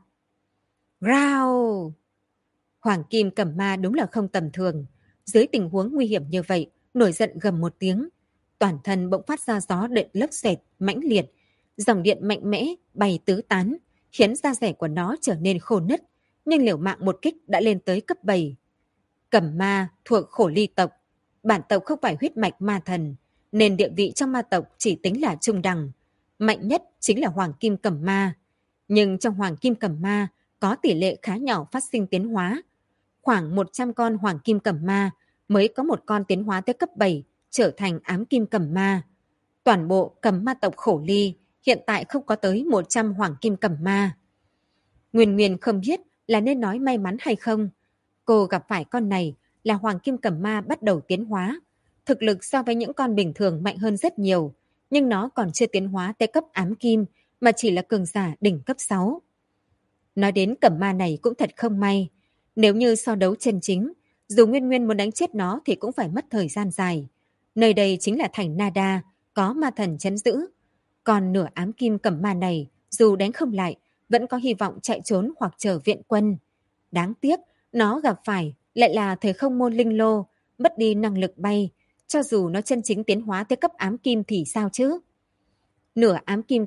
Rao! Hoàng Kim Cẩm Ma đúng là không tầm thường. Dưới tình huống nguy hiểm như vậy, nổi giận gầm một tiếng. Toàn thân bỗng phát ra gió đợt lốc xoẹt mãnh liệt. Dòng điện mạnh mẽ bay tứ tán, khiến da rẻ của nó trở nên khô nứt. Nhưng liều mạng một kích đã lên tới cấp 7. Cẩm Ma thuộc Khổ Ly tộc. Bản tộc không phải huyết mạch ma thần, nên địa vị trong ma tộc chỉ tính là trung đẳng. Mạnh nhất chính là Hoàng Kim Cẩm Ma. Nhưng trong Hoàng Kim Cẩm Ma có tỷ lệ khá nhỏ phát sinh tiến hóa. Khoảng 100 con Hoàng Kim Cẩm Ma mới có một con tiến hóa tới cấp 7 trở thành Ám Kim Cẩm Ma. Toàn bộ Cẩm Ma tộc Khổ Ly hiện tại không có tới 100 Hoàng Kim Cẩm Ma. Nguyên Nguyên không biết là nên nói may mắn hay không. Cô gặp phải con này là Hoàng Kim Cẩm Ma bắt đầu tiến hóa. Thực lực so với những con bình thường mạnh hơn rất nhiều, nhưng nó còn chưa tiến hóa tới cấp Ám Kim mà chỉ là cường giả đỉnh cấp 6. Nói đến Cẩm Ma này cũng thật không may. Nếu như so đấu chân chính, dù Nguyên Nguyên muốn đánh chết nó thì cũng phải mất thời gian dài. Nơi đây chính là thành Nada, có ma thần trấn giữ. Còn nửa Ám Kim Cẩm Ma này, dù đánh không lại, vẫn có hy vọng chạy trốn hoặc chờ viện quân. Đáng tiếc, nó gặp phải lại là thời không môn linh lô, mất đi năng lực bay. Cho dù nó chân chính tiến hóa tới cấp Ám Kim thì sao chứ? Nửa Ám Kim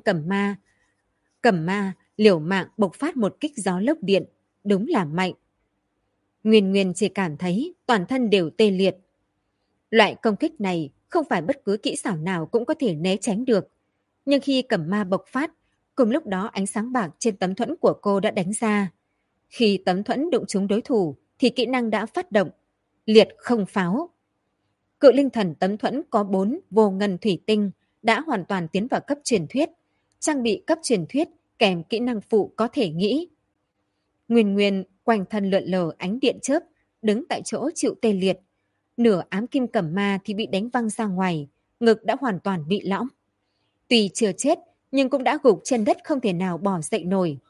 Cẩm Ma liều mạng bộc phát một kích gió lốc điện, đúng là mạnh. Nguyên Nguyên chỉ cảm thấy toàn thân đều tê liệt. Loại công kích này không phải bất cứ kỹ xảo nào cũng có thể né tránh được. Nhưng khi Cẩm Ma bộc phát, cùng lúc đó ánh sáng bạc trên tấm thuẫn của cô đã đánh ra. Khi tấm thuẫn đụng trúng đối thủ thì kỹ năng đã phát động. Liệt không pháo. Cự linh thần tấm thuẫn có 4 vô ngân thủy tinh đã hoàn toàn tiến vào cấp truyền thuyết. Trang bị cấp truyền thuyết kèm kỹ năng phụ có thể nghĩ. Nguyên Nguyên quanh thân lượn lờ ánh điện chớp, đứng tại chỗ chịu tê liệt. Nửa Ám Kim Cẩm Ma thì bị đánh văng ra ngoài, ngực đã hoàn toàn bị lõm. Tuy chưa chết, nhưng cũng đã gục trên đất không thể nào bò dậy nổi.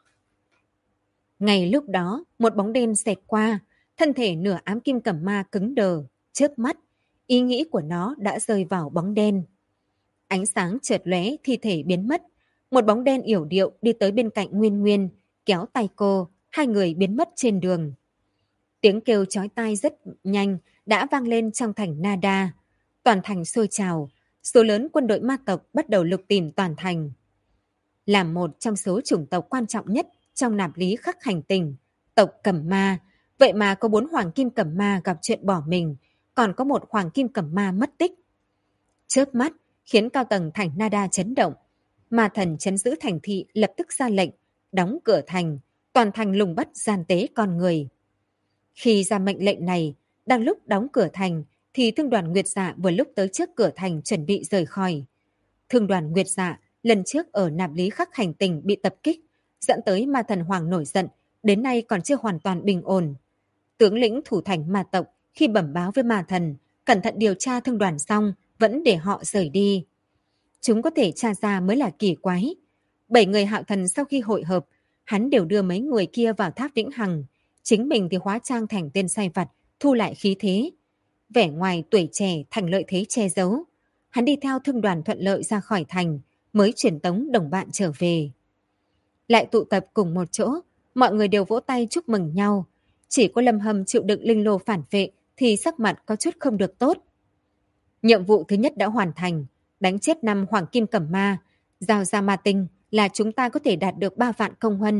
Ngay lúc đó, một bóng đen xẹt qua, thân thể nửa Ám Kim Cẩm Ma cứng đờ, chớp mắt, ý nghĩ của nó đã rơi vào bóng đen. Ánh sáng chợt lóe, thi thể biến mất. Một bóng đen yểu điệu đi tới bên cạnh Nguyên Nguyên, kéo tay cô, hai người biến mất trên đường. Tiếng kêu chói tai rất nhanh đã vang lên trong thành Nada. Toàn thành sôi trào, số lớn quân đội ma tộc bắt đầu lục tìm toàn thành. Là một trong số chủng tộc quan trọng nhất trong nạp lý khắc hành tinh, tộc Cẩm Ma, vậy mà có 4 Hoàng Kim Cẩm Ma gặp chuyện bỏ mình, còn có một Hoàng Kim Cẩm Ma mất tích. Chớp mắt khiến cao tầng thành Nada chấn động. Ma thần trấn giữ thành thị lập tức ra lệnh, đóng cửa thành, toàn thành lùng bắt gian tế con người. Khi ra mệnh lệnh này, đang lúc đóng cửa thành, thì thương đoàn Nguyệt Dạ vừa lúc tới trước cửa thành chuẩn bị rời khỏi. Thương đoàn Nguyệt Dạ lần trước ở nạp lý khắc hành tinh bị tập kích, dẫn tới ma thần Hoàng nổi giận, đến nay còn chưa hoàn toàn bình ổn. Tướng lĩnh thủ thành ma tộc khi bẩm báo với ma thần, cẩn thận điều tra thương đoàn xong, vẫn để họ rời đi. Chúng có thể tra ra mới là kỳ quái. 7 người Hạo Thần sau khi hội hợp, hắn đều đưa mấy người kia vào tháp vĩnh hằng. Chính mình thì hóa trang thành tên sai vặt, thu lại khí thế. Vẻ ngoài tuổi trẻ thành lợi thế che giấu. Hắn đi theo thương đoàn thuận lợi ra khỏi thành, mới truyền tống đồng bạn trở về. Lại tụ tập cùng một chỗ, mọi người đều vỗ tay chúc mừng nhau. Chỉ có Lâm Hâm chịu đựng linh lô phản vệ thì sắc mặt có chút không được tốt. Nhiệm vụ thứ nhất đã hoàn thành, đánh chết 5 Hoàng Kim Cẩm Ma, giao ra ma tinh là chúng ta có thể đạt được 3 vạn công huân.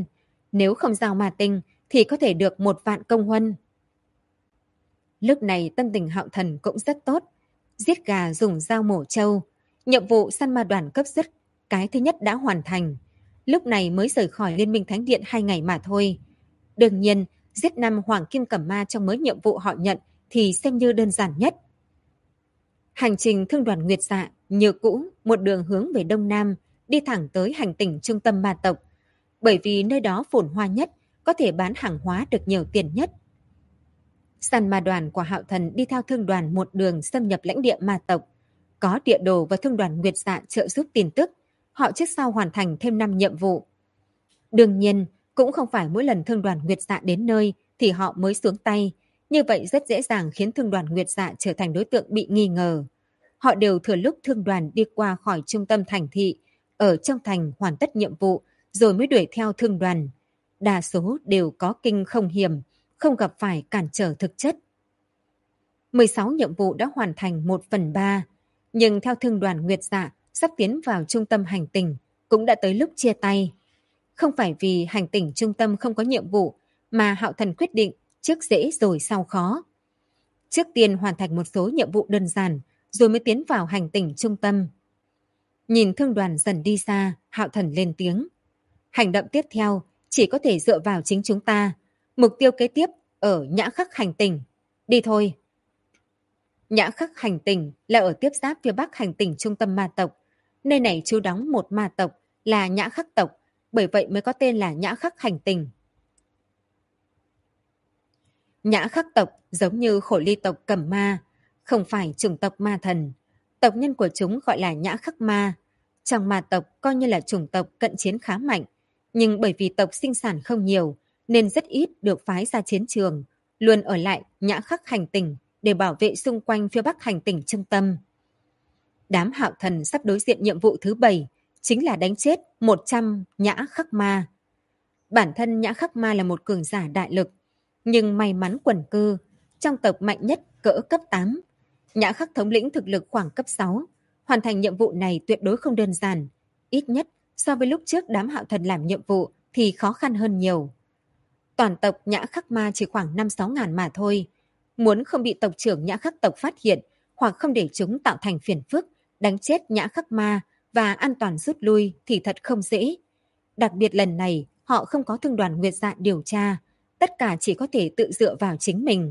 Nếu không giao ma tinh thì có thể được 1 vạn công huân. Lúc này tâm tình Hạo Thần cũng rất tốt. Giết gà dùng dao mổ trâu. Nhiệm vụ săn ma đoàn cấp dứt. Cái thứ nhất đã hoàn thành. Lúc này mới rời khỏi Liên minh Thánh Điện 2 ngày mà thôi. Đương nhiên, giết 5 Hoàng Kim Cẩm Ma trong mới nhiệm vụ họ nhận thì xem như đơn giản nhất. Hành trình thương đoàn Nguyệt Dạ như cũ một đường hướng về Đông Nam, đi thẳng tới hành tinh trung tâm ma tộc. Bởi vì nơi đó phồn hoa nhất, có thể bán hàng hóa được nhiều tiền nhất. Săn ma đoàn của Hạo Thần đi theo thương đoàn một đường xâm nhập lãnh địa ma tộc. Có địa đồ và thương đoàn Nguyệt Dạ trợ giúp tin tức, họ trước sau hoàn thành thêm 5 nhiệm vụ. Đương nhiên, cũng không phải mỗi lần thương đoàn Nguyệt Dạ đến nơi thì họ mới xuống tay, như vậy rất dễ dàng khiến thương đoàn Nguyệt Dạ trở thành đối tượng bị nghi ngờ. Họ đều thừa lúc thương đoàn đi qua khỏi trung tâm thành thị, ở trong thành hoàn tất nhiệm vụ, rồi mới đuổi theo thương đoàn. Đa số đều có kinh không hiểm, không gặp phải cản trở thực chất. 16 nhiệm vụ đã hoàn thành 1/3, nhưng theo thương đoàn Nguyệt Dạ sắp tiến vào trung tâm hành tinh, cũng đã tới lúc chia tay. Không phải vì hành tinh trung tâm không có nhiệm vụ, mà Hạo Thần quyết định trước dễ rồi sau khó. Trước tiên hoàn thành một số nhiệm vụ đơn giản, rồi mới tiến vào hành tinh trung tâm. Nhìn thương đoàn dần đi xa, Hạo Thần lên tiếng. Hành động tiếp theo chỉ có thể dựa vào chính chúng ta. Mục tiêu kế tiếp ở Nhã Khắc hành tinh. Đi thôi. Nhã Khắc hành tinh là ở tiếp giáp phía bắc hành tinh trung tâm ma tộc. Nơi này trú đóng một ma tộc là Nhã Khắc tộc, bởi vậy mới có tên là Nhã Khắc hành tinh. Nhã Khắc tộc giống như Khổ Ly tộc Cẩm Ma, không phải chủng tộc ma thần. Tộc nhân của chúng gọi là Nhã Khắc Ma. Trong ma tộc coi như là chủng tộc cận chiến khá mạnh, nhưng bởi vì tộc sinh sản không nhiều nên rất ít được phái ra chiến trường, luôn ở lại Nhã Khắc hành tinh để bảo vệ xung quanh phía bắc hành tinh trung tâm. Đám Hạo Thần sắp đối diện nhiệm vụ thứ 7, chính là đánh chết 100 Nhã Khắc Ma. Bản thân Nhã Khắc Ma là một cường giả đại lực, nhưng may mắn quần cư, trong tộc mạnh nhất cỡ cấp 8. Nhã Khắc thống lĩnh thực lực khoảng cấp 6, hoàn thành nhiệm vụ này tuyệt đối không đơn giản, ít nhất so với lúc trước đám Hạo Thần làm nhiệm vụ thì khó khăn hơn nhiều. Toàn tộc Nhã Khắc Ma chỉ khoảng 5-6 ngàn mà thôi. Muốn không bị tộc trưởng Nhã Khắc tộc phát hiện hoặc không để chúng tạo thành phiền phức, đánh chết Nhã Khắc Ma và an toàn rút lui thì thật không dễ. Đặc biệt lần này họ không có thương đoàn Nguyệt Dạ điều tra, tất cả chỉ có thể tự dựa vào chính mình.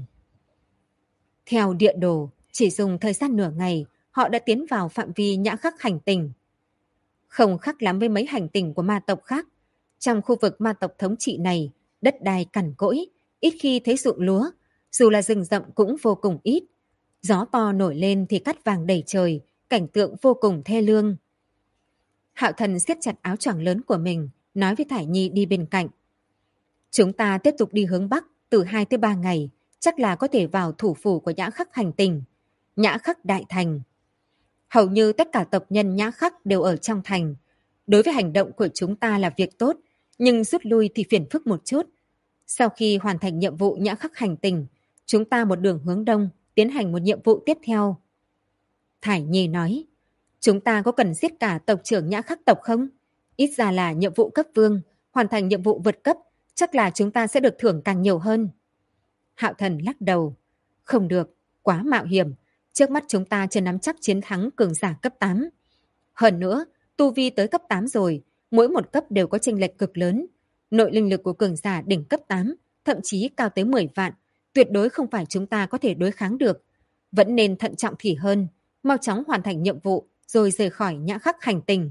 Theo địa đồ, chỉ dùng thời gian nửa ngày, họ đã tiến vào phạm vi Nhã Khắc hành tinh. Không khác lắm với mấy hành tinh của ma tộc khác. Trong khu vực ma tộc thống trị này, đất đai cằn cỗi, ít khi thấy ruộng lúa, dù là rừng rậm cũng vô cùng ít. Gió to nổi lên thì cát vàng đầy trời, cảnh tượng vô cùng thê lương. Hạo Thần siết chặt áo choàng lớn của mình, nói với Thải Nhi đi bên cạnh. Chúng ta tiếp tục đi hướng Bắc từ 2 tới 3 ngày, chắc là có thể vào thủ phủ của Nhã Khắc hành tinh, Nhã Khắc Đại Thành. Hầu như tất cả tộc nhân Nhã Khắc đều ở trong thành. Đối với hành động của chúng ta là việc tốt, nhưng rút lui thì phiền phức một chút. Sau khi hoàn thành nhiệm vụ Nhã Khắc hành tinh, chúng ta một đường hướng đông, tiến hành một nhiệm vụ tiếp theo. Thải Nhi nói, chúng ta có cần giết cả tộc trưởng Nhã Khắc tộc không? Ít ra là nhiệm vụ cấp vương, hoàn thành nhiệm vụ vượt cấp, chắc là chúng ta sẽ được thưởng càng nhiều hơn. Hạo Thần lắc đầu, không được, quá mạo hiểm. Trước mắt chúng ta chưa nắm chắc chiến thắng cường giả cấp 8. Hơn nữa, tu vi tới cấp 8 rồi, mỗi một cấp đều có chênh lệch cực lớn. Nội linh lực của cường giả đỉnh cấp 8, thậm chí cao tới 10 vạn, tuyệt đối không phải chúng ta có thể đối kháng được. Vẫn nên thận trọng thì hơn, mau chóng hoàn thành nhiệm vụ rồi rời khỏi Nhã Khắc hành tinh.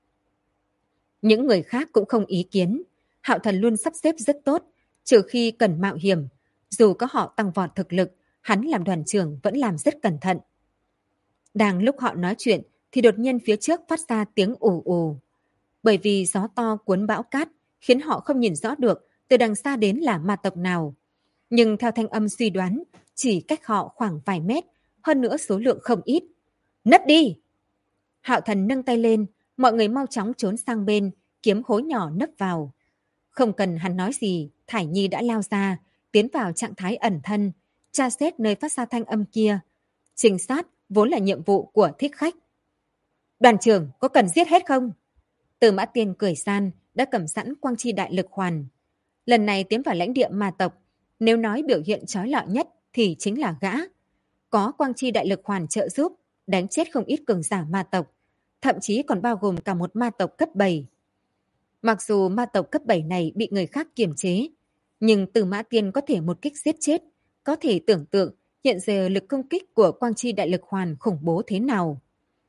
Những người khác cũng không ý kiến. Hạo Thần luôn sắp xếp rất tốt, trừ khi cần mạo hiểm. Dù có họ tăng vọt thực lực, hắn làm đoàn trưởng vẫn làm rất cẩn thận. Đang lúc họ nói chuyện thì đột nhiên phía trước phát ra tiếng ù ù. Bởi vì gió to cuốn bão cát khiến họ không nhìn rõ được từ đằng xa đến là ma tộc nào. Nhưng theo thanh âm suy đoán, chỉ cách họ khoảng vài mét, hơn nữa số lượng không ít. Nấp đi! Hạo Thần nâng tay lên, mọi người mau chóng trốn sang bên, kiếm hố nhỏ nấp vào. Không cần hắn nói gì, Thải Nhi đã lao ra, tiến vào trạng thái ẩn thân, tra xét nơi phát ra thanh âm kia. Trinh sát vốn là nhiệm vụ của thích khách. Đoàn trưởng có cần giết hết không? Từ Mã Tiên cười san, đã cầm sẵn quang chi đại lực hoàn. Lần này tiến vào lãnh địa ma tộc, nếu nói biểu hiện chói lọi nhất thì chính là gã. Có quang chi đại lực hoàn trợ giúp, đánh chết không ít cường giả ma tộc, thậm chí còn bao gồm cả một ma tộc cấp 7. Mặc dù ma tộc cấp 7 này bị người khác kiềm chế, nhưng Từ Mã Tiên có thể một kích giết chết, có thể tưởng tượng hiện giờ lực công kích của quang chi đại lực hoàn khủng bố thế nào.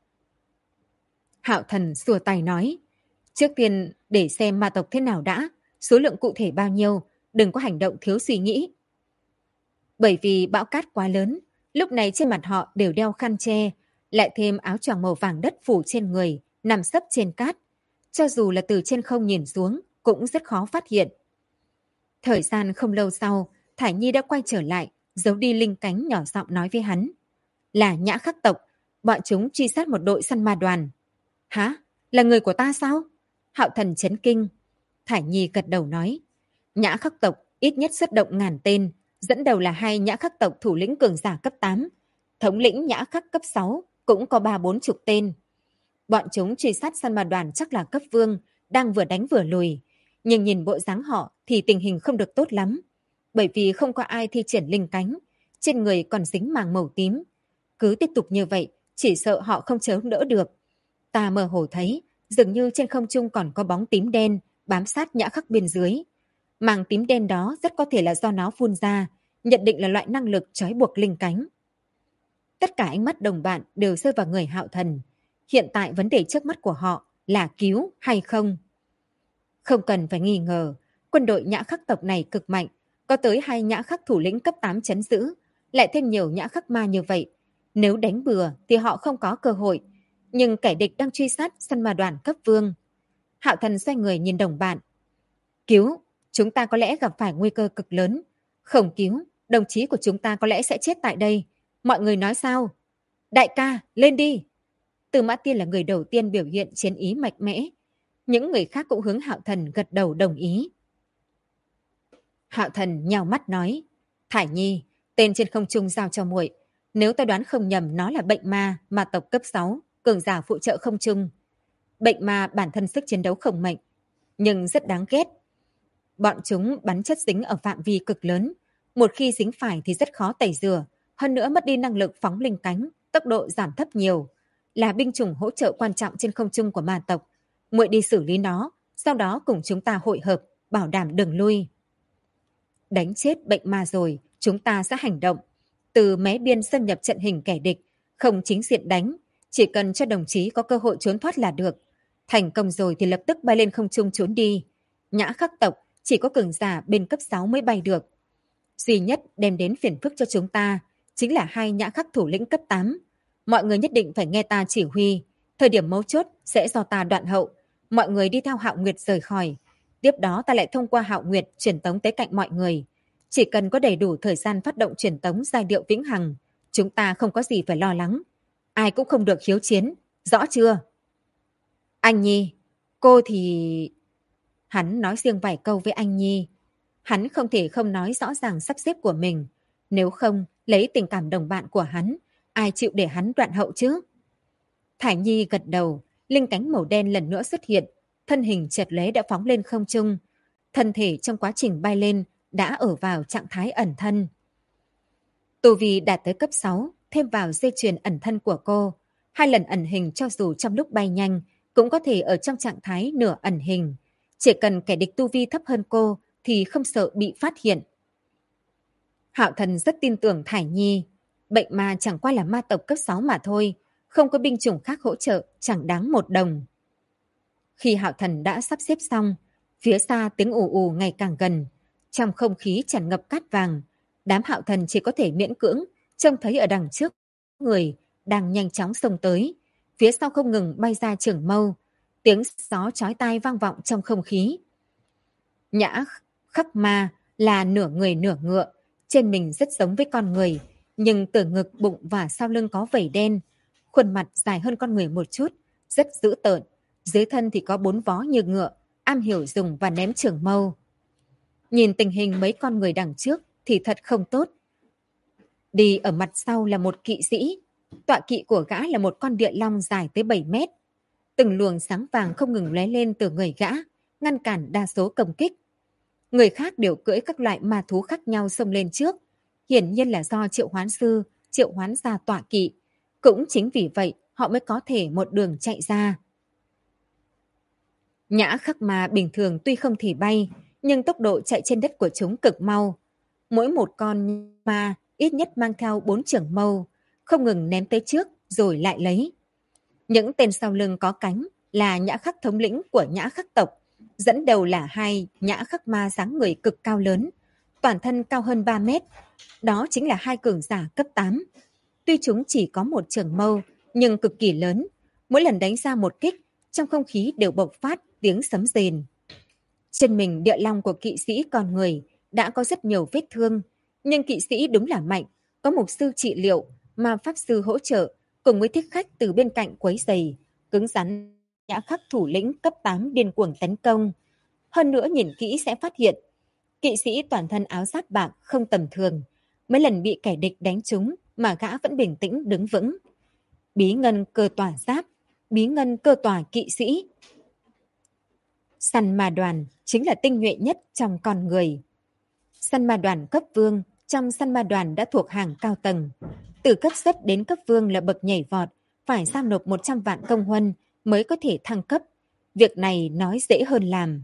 Hạo Thần xua tay nói, trước tiên để xem ma tộc thế nào đã, số lượng cụ thể bao nhiêu, đừng có hành động thiếu suy nghĩ. Bởi vì bão cát quá lớn, lúc này trên mặt họ đều đeo khăn che, lại thêm áo choàng màu vàng đất phủ trên người, nằm sấp trên cát. Cho dù là từ trên không nhìn xuống, cũng rất khó phát hiện. Thời gian không lâu sau, Thải Nhi đã quay trở lại, giấu đi linh cánh nhỏ giọng nói với hắn. Là Nhã Khắc tộc, bọn chúng truy sát một đội săn ma đoàn. Hả? Là người của ta sao? Hạo Thần chấn kinh. Thải Nhi gật đầu nói. Nhã Khắc tộc ít nhất xuất động 1000 tên, dẫn đầu là 2 Nhã Khắc tộc thủ lĩnh cường giả cấp 8. Thống lĩnh Nhã Khắc cấp 6 cũng có 30-40 tên. Bọn chúng truy sát săn ma đoàn chắc là cấp vương, đang vừa đánh vừa lùi. Nhưng nhìn bộ dáng họ thì tình hình không được tốt lắm. Bởi vì không có ai thi triển linh cánh, trên người còn dính màng màu tím. Cứ tiếp tục như vậy, chỉ sợ họ không chống đỡ được. Ta mơ hồ thấy, dường như trên không trung còn có bóng tím đen bám sát Nhã Khắc bên dưới. Màng tím đen đó rất có thể là do nó phun ra, nhận định là loại năng lực trói buộc linh cánh. Tất cả ánh mắt đồng bạn đều rơi vào người Hạo Thần. Hiện tại vấn đề trước mắt của họ là cứu hay không? Không cần phải nghi ngờ, quân đội Nhã Khắc tộc này cực mạnh, có tới 2 Nhã Khắc thủ lĩnh cấp 8 trấn giữ, lại thêm nhiều Nhã Khắc ma như vậy. Nếu đánh bừa thì họ không có cơ hội, nhưng kẻ địch đang truy sát săn ma đoàn cấp vương. Hạo Thần xoay người nhìn đồng bạn. Cứu, chúng ta có lẽ gặp phải nguy cơ cực lớn. Không cứu, đồng chí của chúng ta có lẽ sẽ chết tại đây. Mọi người nói sao? Đại ca, lên đi! Từ Mã Tiên là người đầu tiên biểu hiện chiến ý mạnh mẽ. Những người khác cũng hướng Hạo Thần gật đầu đồng ý. Hạo Thần nhào mắt nói, Thải Nhi, tên trên không trung giao cho muội. Nếu ta đoán không nhầm nó là bệnh ma tộc cấp 6, cường giả phụ trợ không trung. Bệnh ma bản thân sức chiến đấu không mạnh, nhưng rất đáng ghét. Bọn chúng bắn chất dính ở phạm vi cực lớn. Một khi dính phải thì rất khó tẩy rửa. Hơn nữa mất đi năng lực phóng linh cánh, tốc độ giảm thấp nhiều. Là binh chủng hỗ trợ quan trọng trên không trung của ma tộc. Muội đi xử lý nó, sau đó cùng chúng ta hội hợp, bảo đảm đường lui. Đánh chết bệnh ma rồi, chúng ta sẽ hành động. Từ mé biên xâm nhập trận hình kẻ địch, không chính diện đánh. Chỉ cần cho đồng chí có cơ hội trốn thoát là được. Thành công rồi thì lập tức bay lên không trung trốn đi. Nhã Khắc tộc chỉ có cường giả bên cấp 6 mới bay được. Duy nhất đem đến phiền phức cho chúng ta chính là 2 Nhã Khắc thủ lĩnh cấp 8. Mọi người nhất định phải nghe ta chỉ huy. Thời điểm mấu chốt sẽ do ta đoạn hậu. Mọi người đi theo Hạo Nguyệt rời khỏi. Tiếp đó ta lại thông qua Hạo Nguyệt truyền tống tới cạnh mọi người. Chỉ cần có đầy đủ thời gian phát động truyền tống giai điệu vĩnh hằng, chúng ta không có gì phải lo lắng. Ai cũng không được hiếu chiến, rõ chưa? Anh Nhi, cô thì... Hắn nói riêng vài câu với anh Nhi. Hắn không thể không nói rõ ràng sắp xếp của mình. Nếu không, lấy tình cảm đồng bạn của hắn, ai chịu để hắn đoạn hậu chứ? Thải Nhi gật đầu, linh cánh màu đen lần nữa xuất hiện. Thân hình chợt lóe đã phóng lên không trung. Thân thể trong quá trình bay lên đã ở vào trạng thái ẩn thân. Tu vi đạt tới cấp 6, thêm vào dây chuyền ẩn thân của cô. 2 lần ẩn hình cho dù trong lúc bay nhanh, cũng có thể ở trong trạng thái nửa ẩn hình. Chỉ cần kẻ địch tu vi thấp hơn cô thì không sợ bị phát hiện. Hạo Thần rất tin tưởng Thải Nhi. Bệnh ma chẳng qua là ma tộc cấp 6 mà thôi. Không có binh chủng khác hỗ trợ, chẳng đáng một đồng. Khi Hạo Thần đã sắp xếp xong, phía xa tiếng ù ù ngày càng gần. Trong không khí tràn ngập cát vàng, đám Hạo Thần chỉ có thể miễn cưỡng trông thấy ở đằng trước người đang nhanh chóng xông tới. Phía sau không ngừng bay ra trường mâu. Tiếng gió chói tai vang vọng trong không khí. Nhã Khắc ma là nửa người nửa ngựa, trên mình rất giống với con người, nhưng từ ngực, bụng và sau lưng có vảy đen, khuôn mặt dài hơn con người một chút, rất dữ tợn. Dưới thân thì có 4 vó như ngựa, am hiểu dùng và ném trường mâu. Nhìn tình hình mấy con người đằng trước thì thật không tốt. Đi ở mặt sau là một kỵ sĩ, tọa kỵ của gã là một con địa long dài tới 7 mét. Từng luồng sáng vàng không ngừng lóe lên từ người gã, ngăn cản đa số công kích. Người khác đều cưỡi các loại ma thú khác nhau xông lên trước, hiển nhiên là do triệu hoán sư triệu hoán ra tọa kỵ. Cũng chính vì vậy họ mới có thể một đường chạy ra. Nhã khắc ma bình thường tuy không thể bay, nhưng tốc độ chạy trên đất của chúng cực mau. Mỗi một con ma ít nhất mang theo 4 trưởng mâu, không ngừng ném tới trước rồi lại lấy. Những tên sau lưng có cánh là nhã khắc thống lĩnh của nhã khắc tộc, dẫn đầu là hai nhã khắc ma dáng người cực cao lớn, toàn thân cao hơn 3 mét. Đó chính là hai cường giả cấp 8. Tuy chúng chỉ có một trường mâu, nhưng cực kỳ lớn. Mỗi lần đánh ra một kích, trong không khí đều bộc phát tiếng sấm rền. Trên mình địa long của kỵ sĩ con người đã có rất nhiều vết thương, nhưng kỵ sĩ đúng là mạnh, có mục sư trị liệu, mà pháp sư hỗ trợ, cùng với thích khách từ bên cạnh quấy giày, cứng rắn. Nhã khắc thủ lĩnh cấp 8 điên cuồng tấn công. Hơn nữa nhìn kỹ sẽ phát hiện, kỵ sĩ toàn thân áo giáp bạc không tầm thường, mấy lần bị kẻ địch đánh trúng mà gã vẫn bình tĩnh đứng vững. Bí ngân cơ tỏa giáp, bí ngân cơ tỏa kỵ sĩ. Săn ma đoàn chính là tinh nhuệ nhất trong con người. Săn ma đoàn cấp vương trong săn ma đoàn đã thuộc hàng cao tầng. Từ cấp xuất đến cấp vương là bậc nhảy vọt, phải giao nộp 100 vạn công huân mới có thể thăng cấp. Việc này nói dễ hơn làm.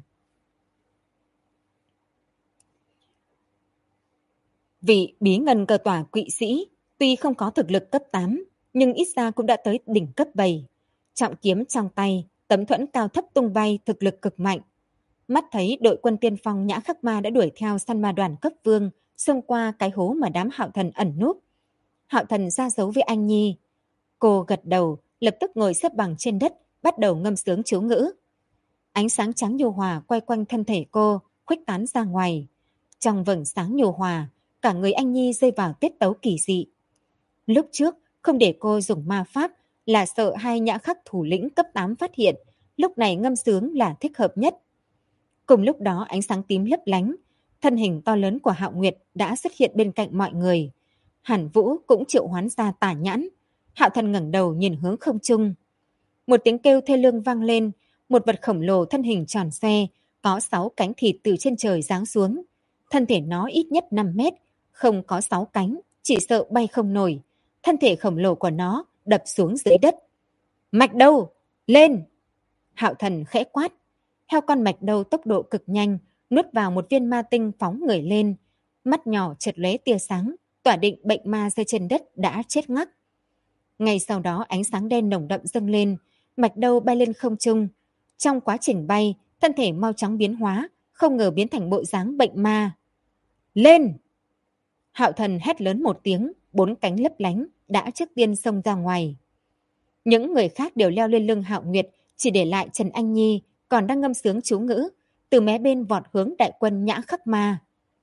Vị bí ngân cơ tỏa kỵ sĩ tuy không có thực lực cấp 8, nhưng ít ra cũng đã tới đỉnh cấp 7. Trọng kiếm trong tay, tấm thuẫn cao thấp tung bay, thực lực cực mạnh. Mắt thấy đội quân tiên phong nhã khắc ma đã đuổi theo săn ma đoàn cấp vương, xông qua cái hố mà đám Hạo Thần ẩn núp. Hạo Thần ra dấu với anh Nhi. Cô gật đầu, lập tức ngồi xếp bằng trên đất, bắt đầu ngâm sướng chú ngữ. Ánh sáng trắng nhu hòa quay quanh thân thể cô, khuếch tán ra ngoài. Trong vầng sáng nhu hòa, cả người anh Nhi rơi vào tiết tấu kỳ dị. Lúc trước, không để cô dùng ma pháp là sợ hai nhã khắc thủ lĩnh cấp 8 phát hiện, lúc này ngâm sướng là thích hợp nhất. Cùng lúc đó ánh sáng tím lấp lánh, thân hình to lớn của Hạo Nguyệt đã xuất hiện bên cạnh mọi người. Hàn Vũ cũng triệu hoán ra tà nhãn. Hạo Thần ngẩng đầu nhìn hướng không trung. Một tiếng kêu thê lương vang lên, một vật khổng lồ thân hình tròn xoe, có 6 cánh thịt từ trên trời giáng xuống. Thân thể nó ít nhất 5 mét, không có 6 cánh, chỉ sợ bay không nổi. Thân thể khổng lồ của nó đập xuống dưới đất. Mạch Đâu, lên! Hạo Thần khẽ quát. Heo con Mạch Đâu tốc độ cực nhanh, nuốt vào một viên ma tinh phóng người lên. Mắt nhỏ chợt lóe tia sáng, tỏa định bệnh ma rơi trên đất đã chết ngắc. Ngay sau đó ánh sáng đen nồng đậm dâng lên, Mạch Đâu bay lên không trung. Trong quá trình bay, thân thể mau chóng biến hóa, không ngờ biến thành bộ dáng bệnh ma. Lên! Hạo Thần hét lớn một tiếng, 4 cánh lấp lánh, đã trước tiên xông ra ngoài. Những người khác đều leo lên lưng Hạo Nguyệt, chỉ để lại Trần Anh Nhi, còn đang ngâm sướng chú ngữ, từ mé bên vọt hướng đại quân Nhã Khắc Ma.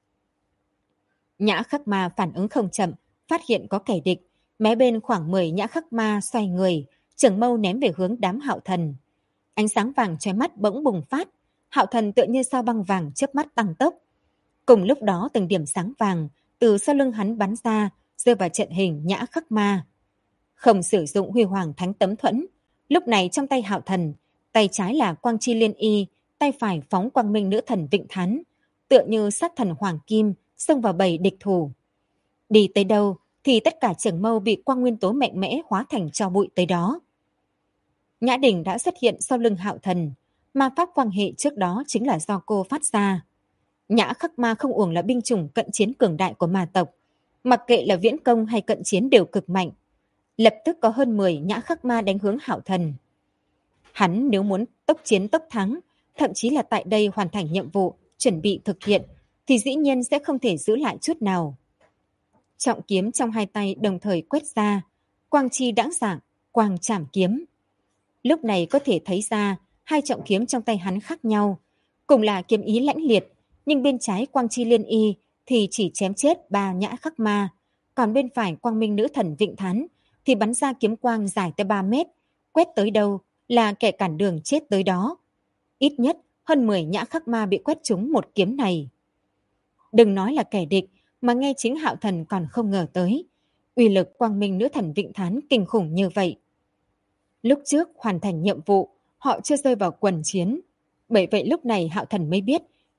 Nhã Khắc Ma phản ứng không chậm, phát hiện có kẻ địch, mé bên khoảng 10 Nhã Khắc Ma xoay người, trường mâu ném về hướng đám Hạo Thần. Ánh sáng vàng chói mắt bỗng bùng phát, Hạo Thần tựa như sao băng vàng chớp mắt tăng tốc. Cùng lúc đó từng điểm sáng vàng từ sau lưng hắn bắn ra, rơi vào trận hình Nhã Khắc Ma. Không sử dụng Huy Hoàng Thánh Tấm Thuẫn, lúc này trong tay Hạo Thần, tay trái là Quang Chi Liên Y, tay phải phóng Quang Minh Nữ Thần Vịnh Thán, tựa như sát thần Hoàng Kim xông vào bầy địch thủ. Đi tới đâu thì tất cả trường mâu bị quang nguyên tố mạnh mẽ hóa thành tro bụi tới đó. Nhã Đình đã xuất hiện sau lưng Hạo Thần, ma pháp quang hệ trước đó chính là do cô phát ra. Nhã Khắc Ma không uổng là binh chủng cận chiến cường đại của ma tộc, mặc kệ là viễn công hay cận chiến đều cực mạnh. Lập tức có hơn 10 Nhã Khắc Ma đánh hướng Hạo Thần. Hắn nếu muốn tốc chiến tốc thắng, thậm chí là tại đây hoàn thành nhiệm vụ, chuẩn bị thực hiện, thì dĩ nhiên sẽ không thể giữ lại chút nào. Trọng kiếm trong hai tay đồng thời quét ra, quang chi đãng dạng, quang trảm kiếm. Lúc này có thể thấy ra hai trọng kiếm trong tay hắn khác nhau, cùng là kiếm ý lãnh liệt, nhưng bên trái Quang Chi Liên Y thì chỉ chém chết 3 Nhã Khắc Ma, còn bên phải Quang Minh Nữ Thần Vịnh Thán thì bắn ra kiếm quang dài tới 3 mét, quét tới đâu là kẻ cản đường chết tới đó. Ít nhất hơn 10 Nhã Khắc Ma bị quét trúng một kiếm này. Đừng nói là kẻ địch, mà ngay chính Hạo Thần còn không ngờ tới, uy lực Quang Minh Nữ Thần Vịnh Thán kinh khủng như vậy. Lúc trước hoàn thành nhiệm vụ, họ chưa rơi vào quần chiến. Bởi vậy lúc này Hạo Thần mới biết,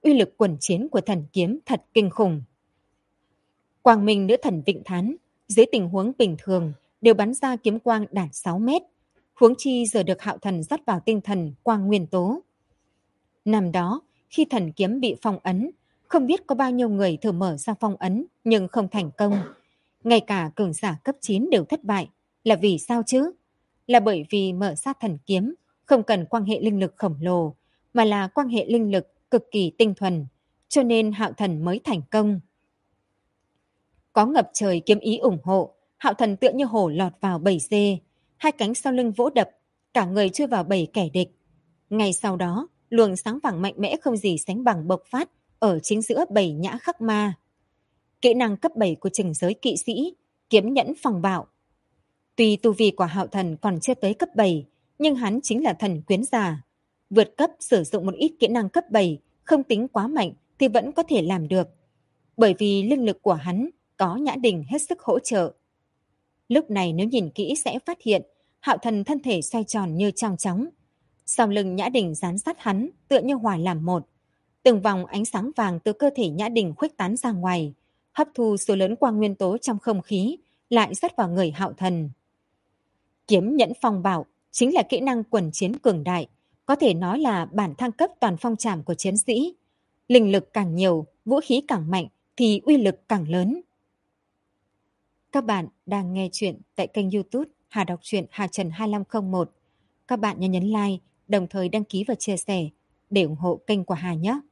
uy lực quần chiến của thần kiếm thật kinh khủng. Quang Minh nữ thần Vịnh Thán, dưới tình huống bình thường đều bắn ra kiếm quang đạt 6 mét, huống chi giờ được Hạo Thần rót vào tinh thần quang nguyên tố. Năm đó, khi thần kiếm bị phong ấn, không biết có bao nhiêu người thử mở ra phong ấn nhưng không thành công. Ngay cả cường giả cấp 9 đều thất bại. Là vì sao chứ? Là bởi vì mở ra thần kiếm không cần quan hệ linh lực khổng lồ, mà là quan hệ linh lực cực kỳ tinh thuần, cho nên Hạo Thần mới thành công. Có ngập trời kiếm ý ủng hộ, Hạo Thần tựa như hổ lọt vào bầy dê, hai cánh sau lưng vỗ đập, cả người chui vào bầy kẻ địch. Ngay sau đó, luồng sáng vàng mạnh mẽ không gì sánh bằng bộc phát ở chính giữa bầy nhã khắc ma. Kỹ năng cấp 7 của trừng giới kỵ sĩ, kiếm nhẫn phòng bạo. Tuy tu vi của Hạo Thần còn chưa tới cấp 7, nhưng hắn chính là thần quyến giả. Vượt cấp sử dụng một ít kỹ năng cấp 7 không tính quá mạnh thì vẫn có thể làm được. Bởi vì linh lực của hắn có Nhã Đình hết sức hỗ trợ. Lúc này nếu nhìn kỹ sẽ phát hiện Hạo Thần thân thể xoay tròn như trong chóng. Sau lưng Nhã Đình dán sát hắn tựa như hòa làm một. Từng vòng ánh sáng vàng từ cơ thể Nhã Đình khuếch tán ra ngoài, hấp thu số lớn quang nguyên tố trong không khí, lại rót vào người Hạo Thần. Kiếm nhẫn phong bạo chính là kỹ năng quần chiến cường đại, có thể nói là bản thăng cấp toàn phong trảm của chiến sĩ. Linh lực càng nhiều, vũ khí càng mạnh thì uy lực càng lớn. Các bạn đang nghe chuyện tại kênh YouTube Hà Đọc truyện Hà Trần 2501. Các bạn nhớ nhấn like, đồng thời đăng ký và chia sẻ để ủng hộ kênh của Hà nhé.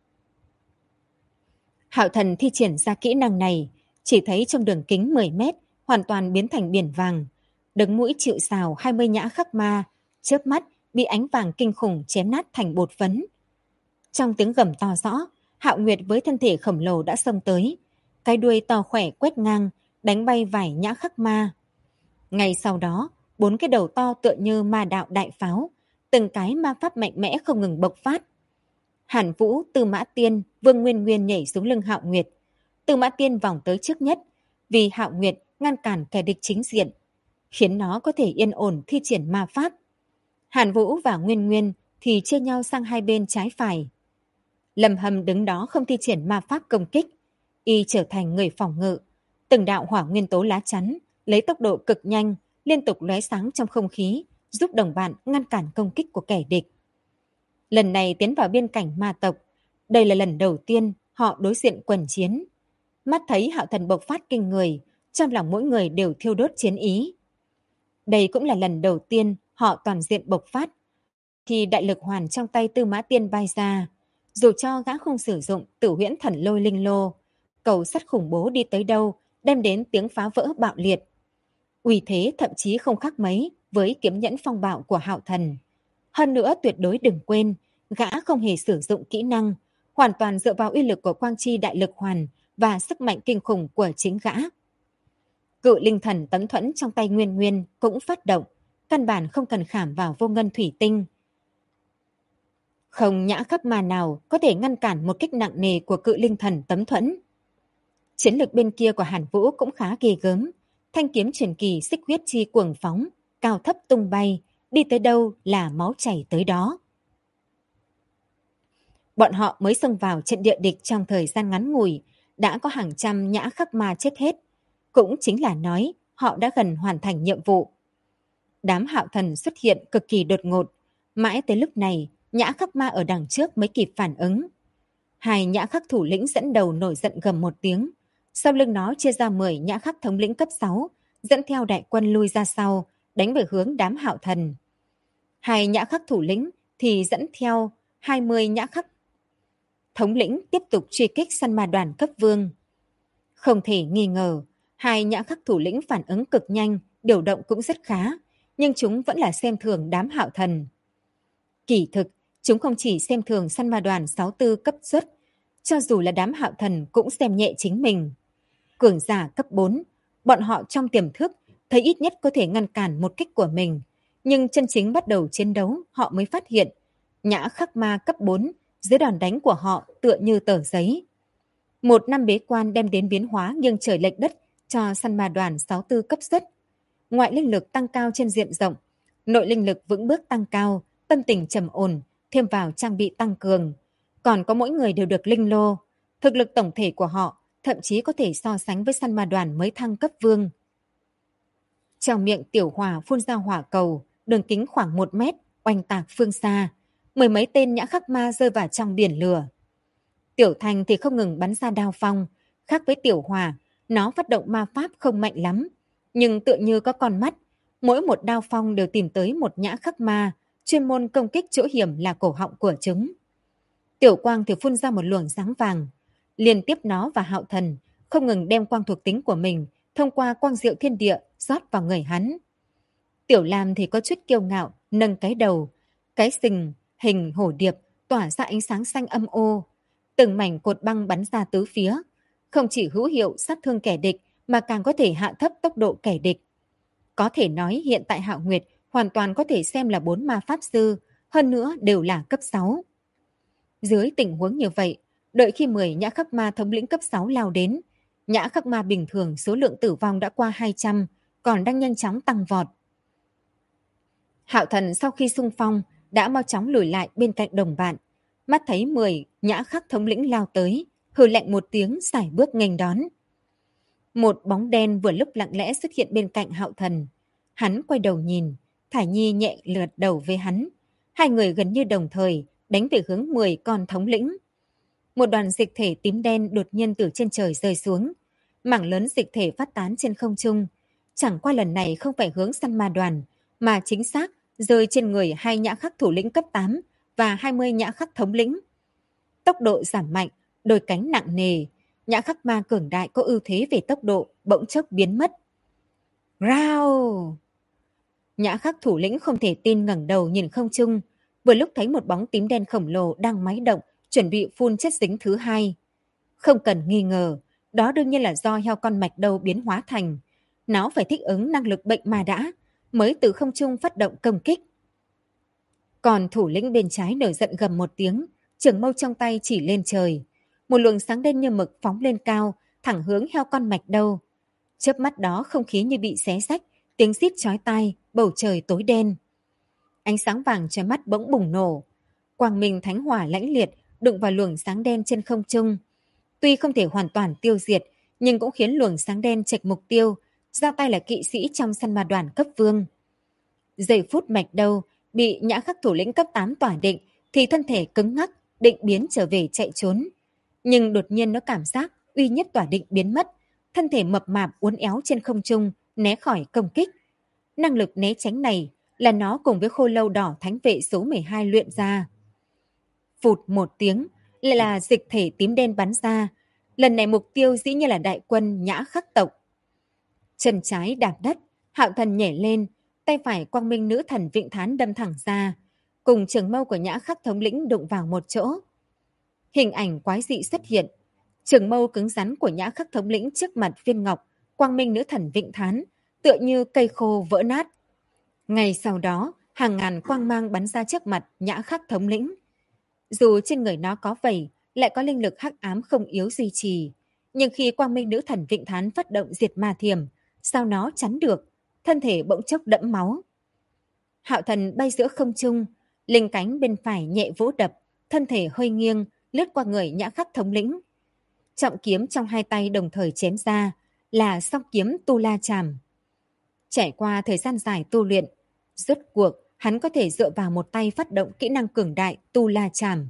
Hạo Thần thi triển ra kỹ năng này, chỉ thấy trong đường kính 10 mét hoàn toàn biến thành biển vàng. Đứng mũi chịu sào 20 nhã khắc ma, chớp mắt bị ánh vàng kinh khủng chém nát thành bột phấn. Trong tiếng gầm to rõ, Hạo Nguyệt với thân thể khổng lồ đã xông tới. Cái đuôi to khỏe quét ngang, đánh bay vài nhã khắc ma. Ngay sau đó, 4 cái đầu to tựa như ma đạo đại pháo, từng cái ma pháp mạnh mẽ không ngừng bộc phát. Hàn Vũ, Tư Mã Tiên, Vương Nguyên Nguyên nhảy xuống lưng Hạo Nguyệt. Tư Mã Tiên vòng tới trước nhất, vì Hạo Nguyệt ngăn cản kẻ địch chính diện, khiến nó có thể yên ổn thi triển ma pháp. Hàn Vũ và Nguyên Nguyên thì chia nhau sang hai bên trái phải. Lâm Hâm đứng đó không thi triển ma pháp công kích, y trở thành người phòng ngự. Từng đạo hỏa nguyên tố lá chắn, lấy tốc độ cực nhanh, liên tục lóe sáng trong không khí, giúp đồng bạn ngăn cản công kích của kẻ địch. Lần này tiến vào biên cảnh ma tộc, đây là lần đầu tiên họ đối diện quần chiến. Mắt thấy Hạo Thần bộc phát kinh người, trong lòng mỗi người đều thiêu đốt chiến ý. Đây cũng là lần đầu tiên họ toàn diện bộc phát. Thì đại lực hoàn trong tay Tư Mã Tiên bay ra, dù cho gã không sử dụng Tử Huyễn Thần Lôi Linh Lô, cầu sắt khủng bố đi tới đâu, đem đến tiếng phá vỡ bạo liệt. Uy thế thậm chí không khác mấy với kiếm nhẫn phong bạo của Hạo Thần. Hơn nữa tuyệt đối đừng quên, gã không hề sử dụng kỹ năng, hoàn toàn dựa vào uy lực của quang chi đại lực hoàn và sức mạnh kinh khủng của chính gã. Cự linh thần tấn thuẫn trong tay Nguyên Nguyên cũng phát động, căn bản không cần khảm vào vô ngân thủy tinh. Không nhã khắc ma nào có thể ngăn cản một kích nặng nề của cự linh thần tấm thuẫn. Chiến lược bên kia của Hàn Vũ cũng khá ghê gớm. Thanh kiếm truyền kỳ xích huyết chi cuồng phóng, cao thấp tung bay, đi tới đâu là máu chảy tới đó. Bọn họ mới xông vào trận địa địch trong thời gian ngắn ngủi, đã có hàng trăm nhã khắc ma chết hết. Cũng chính là nói họ đã gần hoàn thành nhiệm vụ. Đám Hạo Thần xuất hiện cực kỳ đột ngột. Mãi tới lúc này, nhã khắc ma ở đằng trước mới kịp phản ứng. Hai nhã khắc thủ lĩnh dẫn đầu nổi giận gầm một tiếng. Sau lưng nó chia ra 10 nhã khắc thống lĩnh cấp 6, dẫn theo đại quân lui ra sau, đánh về hướng đám Hạo Thần. Hai nhã khắc thủ lĩnh thì dẫn theo 20 nhã khắc thống lĩnh tiếp tục truy kích săn ma đoàn cấp vương. Không thể nghi ngờ, hai nhã khắc thủ lĩnh phản ứng cực nhanh, điều động cũng rất khá, nhưng chúng vẫn là xem thường đám Hạo Thần. Kỳ thực, chúng không chỉ xem thường săn ma đoàn 64 cấp xuất, cho dù là đám Hạo Thần cũng xem nhẹ chính mình. Cường giả cấp 4, bọn họ trong tiềm thức thấy ít nhất có thể ngăn cản một kích của mình, nhưng chân chính bắt đầu chiến đấu họ mới phát hiện nhã khắc ma cấp 4 dưới đòn đánh của họ tựa như tờ giấy. Một năm bế quan đem đến biến hóa nghiêng trời lệch đất cho săn ma đoàn 64 cấp xuất. Ngoại linh lực tăng cao trên diện rộng, nội linh lực vững bước tăng cao, tâm tình trầm ổn, thêm vào trang bị tăng cường. Còn có mỗi người đều được linh lô. Thực lực tổng thể của họ thậm chí có thể so sánh với săn ma đoàn mới thăng cấp vương. Trong miệng tiểu hỏa phun ra hỏa cầu, đường kính khoảng 1 mét, oanh tạc phương xa. Mười mấy tên nhã khắc ma rơi vào trong biển lửa. Tiểu Thành thì không ngừng bắn ra đao phong. Khác với tiểu hỏa, nó phát động ma pháp không mạnh lắm. Nhưng tựa như có con mắt, mỗi một đao phong đều tìm tới một nhã khắc ma, chuyên môn công kích chỗ hiểm là cổ họng của chúng. Tiểu Quang thì phun ra một luồng sáng vàng. Liên tiếp nó và Hạo Thần không ngừng đem quang thuộc tính của mình thông qua quang diệu thiên địa rót vào người hắn. Tiểu Lam thì có chút kiêu ngạo, nâng cái đầu. Cái sừng, hình hổ điệp tỏa ra ánh sáng xanh âm ô. Từng mảnh cột băng bắn ra tứ phía. Không chỉ hữu hiệu sát thương kẻ địch mà càng có thể hạ thấp tốc độ kẻ địch. Có thể nói hiện tại Hạo Nguyệt hoàn toàn có thể xem là 4 ma pháp sư, hơn nữa đều là cấp 6. Dưới tình huống như vậy, đợi khi 10 nhã khắc ma thống lĩnh cấp 6 lao đến, nhã khắc ma bình thường số lượng tử vong đã qua 200, còn đang nhanh chóng tăng vọt. Hạo Thần sau khi xung phong đã mau chóng lùi lại bên cạnh đồng bạn, mắt thấy 10 nhã khắc thống lĩnh lao tới, hừ lạnh một tiếng sải bước nghênh đón. Một bóng đen vừa lúc lặng lẽ xuất hiện bên cạnh Hạo Thần. Hắn quay đầu nhìn, Thải Nhi nhẹ lượt đầu với hắn. Hai người gần như đồng thời đánh về hướng 10 con thống lĩnh. Một đoàn dịch thể tím đen đột nhiên từ trên trời rơi xuống. Mảng lớn dịch thể phát tán trên không trung. Chẳng qua lần này không phải hướng săn ma đoàn, mà chính xác rơi trên người 2 nhã khắc thủ lĩnh cấp 8 và 20 nhã khắc thống lĩnh. Tốc độ giảm mạnh, đôi cánh nặng nề. Nhã khắc ma cường đại có ưu thế về tốc độ, bỗng chốc biến mất. Rao! Nhã khắc thủ lĩnh không thể tin ngẩng đầu nhìn không trung, vừa lúc thấy một bóng tím đen khổng lồ đang máy động, chuẩn bị phun chất dính thứ hai. Không cần nghi ngờ, đó đương nhiên là do heo con mạch đầu biến hóa thành. Nó phải thích ứng năng lực bệnh mà đã, mới từ không trung phát động công kích. Còn thủ lĩnh bên trái nổi giận gầm một tiếng, trường mâu trong tay chỉ lên trời. Một luồng sáng đen như mực phóng lên cao, thẳng hướng heo con mạch đầu. Chớp mắt đó không khí như bị xé rách, tiếng rít chói tai, bầu trời tối đen. Ánh sáng vàng chói mắt bỗng bùng nổ. Quang minh thánh hỏa lãnh liệt đụng vào luồng sáng đen trên không trung. Tuy không thể hoàn toàn tiêu diệt, nhưng cũng khiến luồng sáng đen chệch mục tiêu, ra tay là kỵ sĩ trong săn ma đoàn cấp vương. Giây phút mạch đầu bị nhã khắc thủ lĩnh cấp 8 tỏa định, thì thân thể cứng ngắc, định biến trở về chạy trốn. Nhưng đột nhiên nó cảm giác uy nhất tỏa định biến mất, thân thể mập mạp uốn éo trên không trung, né khỏi công kích. Năng lực né tránh này là nó cùng với khô lâu đỏ thánh vệ số 12 luyện ra. Phụt một tiếng, lại là dịch thể tím đen bắn ra. Lần này mục tiêu dĩ nhiên là đại quân nhã khắc tộc. Chân trái đạp đất, Hạo Thần nhảy lên, tay phải quang minh nữ thần Vịnh Thán đâm thẳng ra, cùng trường mâu của nhã khắc thống lĩnh đụng vào một chỗ. Hình ảnh quái dị xuất hiện, trường mâu cứng rắn của nhã khắc thống lĩnh trước mặt viên ngọc, quang minh nữ thần Vịnh Thán, tựa như cây khô vỡ nát. Ngay sau đó, hàng ngàn quang mang bắn ra trước mặt nhã khắc thống lĩnh. Dù trên người nó có vảy, lại có linh lực hắc ám không yếu duy trì, nhưng khi quang minh nữ thần Vịnh Thán phát động diệt ma thiểm, sao nó chắn được, thân thể bỗng chốc đẫm máu. Hạo Thần bay giữa không trung, linh cánh bên phải nhẹ vỗ đập, thân thể hơi nghiêng, lướt qua người nhã khắc thống lĩnh. Trọng kiếm trong hai tay đồng thời chém ra, là song kiếm Tu La Chàm. Trải qua thời gian dài tu luyện, rốt cuộc hắn có thể dựa vào một tay phát động kỹ năng cường đại Tu La Chàm.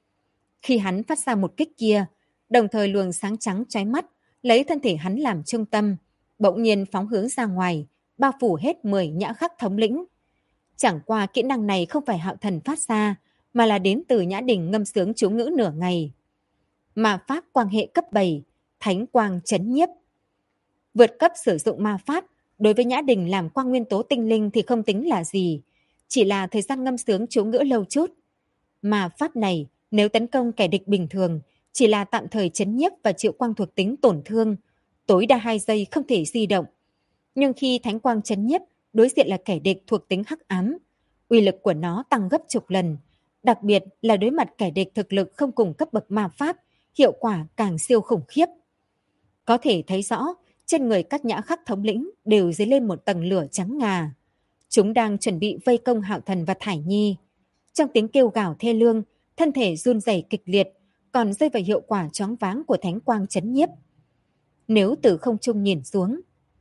Khi hắn phát ra một kích kia, đồng thời luồng sáng trắng chói mắt lấy thân thể hắn làm trung tâm, bỗng nhiên phóng hướng ra ngoài, bao phủ hết 10 nhã khắc thống lĩnh. Chẳng qua kỹ năng này không phải Hạo Thần phát ra, mà là đến từ Nhã Đình ngâm sướng chú ngữ nửa ngày. Ma pháp quang hệ cấp 7, Thánh quang chấn nhiếp. Vượt cấp sử dụng ma pháp, đối với Nhã Đình làm quang nguyên tố tinh linh thì không tính là gì, chỉ là thời gian ngâm sướng chú ngữ lâu chút. Ma pháp này nếu tấn công kẻ địch bình thường, chỉ là tạm thời chấn nhiếp và chịu quang thuộc tính tổn thương, tối đa 2 giây không thể di động. Nhưng khi thánh quang chấn nhiếp, đối diện là kẻ địch thuộc tính hắc ám, uy lực của nó tăng gấp chục lần, đặc biệt là đối mặt kẻ địch thực lực không cùng cấp bậc ma pháp, hiệu quả càng siêu khủng khiếp. Có thể thấy rõ, trên người các nhã khắc thống lĩnh đều dấy lên một tầng lửa trắng ngà. Chúng đang chuẩn bị vây công Hạo Thần và Thải Nhi. Trong tiếng kêu gào thê lương, thân thể run rẩy kịch liệt, còn rơi vào hiệu quả choáng váng của thánh quang chấn nhiếp. Nếu từ không trung nhìn xuống,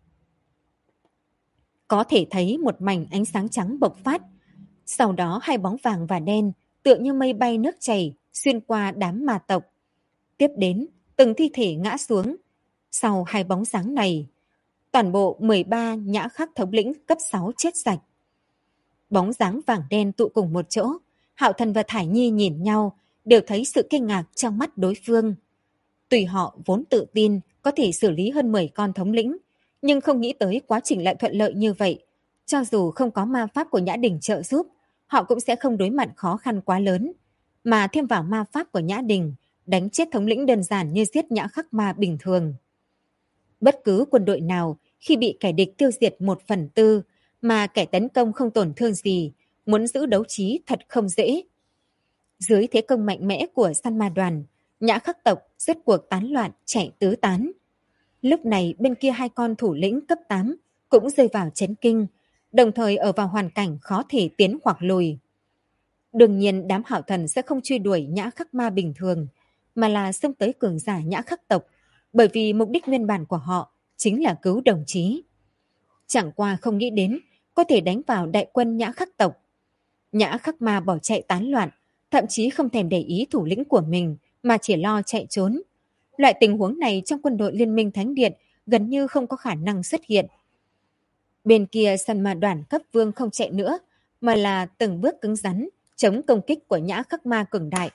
có thể thấy một mảnh ánh sáng trắng bộc phát. Sau đó hai bóng vàng và đen tựa như mây bay nước chảy xuyên qua đám ma tộc. Tiếp đến, từng thi thể ngã xuống. Sau hai bóng dáng này, toàn bộ 13 nhã khắc thống lĩnh cấp 6 chết sạch. Bóng dáng vàng đen tụ cùng một chỗ, Hạo Thần và Thải Nhi nhìn nhau, đều thấy sự kinh ngạc trong mắt đối phương. Tùy họ vốn tự tin có thể xử lý hơn 10 con thống lĩnh, nhưng không nghĩ tới quá trình lại thuận lợi như vậy. Cho dù không có ma pháp của Nhã Đình trợ giúp, họ cũng sẽ không đối mặt khó khăn quá lớn. Mà thêm vào ma pháp của Nhã Đình, đánh chết thống lĩnh đơn giản như giết nhã khắc ma bình thường. Bất cứ quân đội nào khi bị kẻ địch tiêu diệt 1/4 mà kẻ tấn công không tổn thương gì, muốn giữ đấu trí thật không dễ. Dưới thế công mạnh mẽ của săn ma đoàn, nhã khắc tộc rốt cuộc tán loạn chạy tứ tán. Lúc này bên kia hai con thủ lĩnh cấp 8 cũng rơi vào chấn kinh, đồng thời ở vào hoàn cảnh khó thể tiến hoặc lùi. Đương nhiên đám Hạo Thần sẽ không truy đuổi nhã khắc ma bình thường, mà là xông tới cường giả nhã khắc tộc, bởi vì mục đích nguyên bản của họ chính là cứu đồng chí. Chẳng qua không nghĩ đến có thể đánh vào đại quân nhã khắc tộc. Nhã khắc ma bỏ chạy tán loạn, thậm chí không thèm để ý thủ lĩnh của mình mà chỉ lo chạy trốn. Loại tình huống này trong quân đội Liên minh Thánh Điện gần như không có khả năng xuất hiện. Bên kia săn ma đoàn cấp vương không chạy nữa, mà là từng bước cứng rắn, chống công kích của nhã khắc ma cường đại.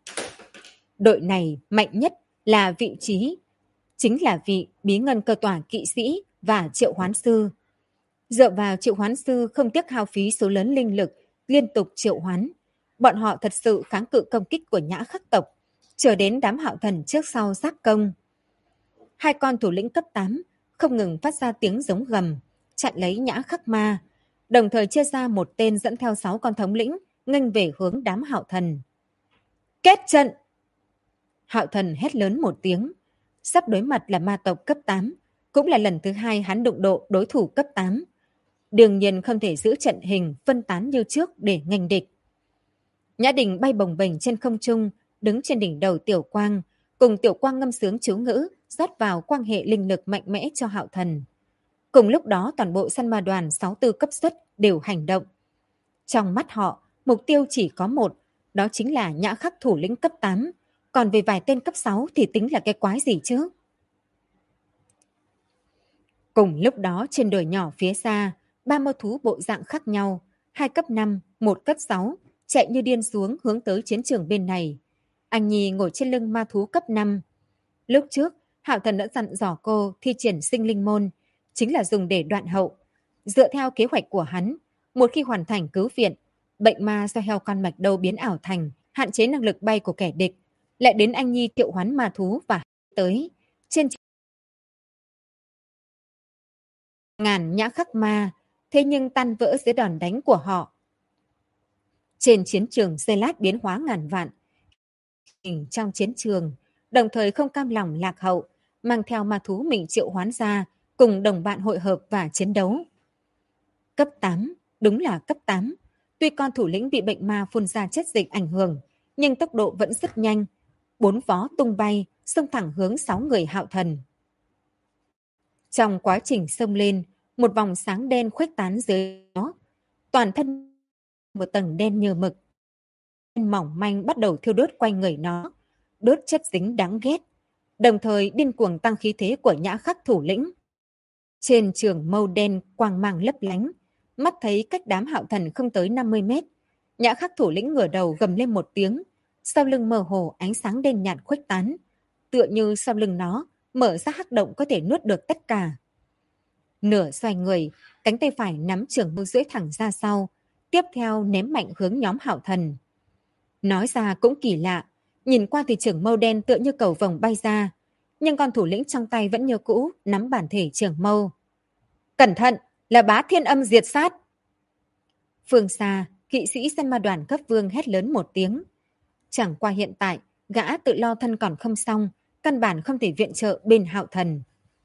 Đội này mạnh nhất là vị trí, chính là vị bí ngân cơ tỏa kỵ sĩ và triệu hoán sư. Dựa vào triệu hoán sư không tiếc hao phí số lớn linh lực, liên tục triệu hoán. Bọn họ thật sự kháng cự công kích của nhã khắc tộc, chờ đến đám Hạo Thần trước sau giáp công. Hai con thủ lĩnh cấp 8 không ngừng phát ra tiếng giống gầm, chặn lấy nhã khắc ma, đồng thời chia ra một tên dẫn theo 6 con thống lĩnh, nghênh về hướng đám Hạo Thần. Kết trận! Hạo Thần hét lớn một tiếng, sắp đối mặt là ma tộc cấp 8, cũng là lần thứ hai hắn đụng độ đối thủ cấp 8. Đương nhiên không thể giữ trận hình phân tán như trước để nghênh địch. Nhã Đình bay bồng bềnh trên không trung, đứng trên đỉnh đầu Tiểu Quang, cùng Tiểu Quang ngâm sướng chú ngữ, rót vào quang hệ linh lực mạnh mẽ cho Hạo Thần. Cùng lúc đó toàn bộ săn ma đoàn 64 cấp suất đều hành động. Trong mắt họ, mục tiêu chỉ có một, đó chính là nhã khắc thủ lĩnh cấp 8, còn về vài tên cấp 6 thì tính là cái quái gì chứ? Cùng lúc đó trên đồi nhỏ phía xa, 3 mâu thú bộ dạng khác nhau, 2 cấp 5, 1 cấp 6, chạy như điên xuống hướng tới chiến trường bên này. Anh Nhi ngồi trên lưng ma thú cấp 5. Lúc trước, Hạo Thần đã dặn dò cô thi triển sinh linh môn, chính là dùng để đoạn hậu. Dựa theo kế hoạch của hắn, một khi hoàn thành cứu viện, bệnh ma do heo con mạch đâu biến ảo thành, hạn chế năng lực bay của kẻ địch, lại đến anh Nhi triệu hoán ma thú và tới. Trên ngàn nhã khắc ma, thế nhưng tan vỡ dưới đòn đánh của họ. Trên chiến trường giây lát biến hóa ngàn vạn. Trong chiến trường, đồng thời không cam lòng lạc hậu, mang theo ma thú mình triệu hoán ra, cùng đồng bạn hội hợp và chiến đấu. Cấp 8, đúng là cấp 8. Tuy con thủ lĩnh bị bệnh ma phun ra chất dịch ảnh hưởng, nhưng tốc độ vẫn rất nhanh. 4 vó tung bay, xông thẳng hướng 6 người Hạo Thần. Trong quá trình xông lên, một vòng sáng đen khuếch tán dưới đó. Toàn thân một tầng đen như mực. Mỏng manh bắt đầu thiêu đốt quanh người nó, đốt chất dính đáng ghét, đồng thời điên cuồng tăng khí thế của nhã khắc thủ lĩnh. Trên trường mâu đen quang mang lấp lánh, mắt thấy cách đám Hạo Thần không tới 50 mét. Nhã khắc thủ lĩnh ngửa đầu gầm lên một tiếng, sau lưng mơ hồ ánh sáng đen nhạt khuếch tán, tựa như sau lưng nó mở ra hắc động có thể nuốt được tất cả. Nửa xoay người, cánh tay phải nắm trường mâu duỗi thẳng ra sau, tiếp theo ném mạnh hướng nhóm Hạo Thần. Nói ra cũng kỳ lạ, nhìn qua thì trường mâu đen tựa như cầu vồng bay ra, nhưng con thủ lĩnh trong tay vẫn như cũ nắm bản thể trường mâu. Cẩn thận, là Bá Thiên Âm diệt sát. Phương xa, kỵ sĩ săn ma đoàn cấp vương hét lớn một tiếng. Chẳng qua hiện tại, gã tự lo thân còn không xong, căn bản không thể viện trợ bên Hạo Thần.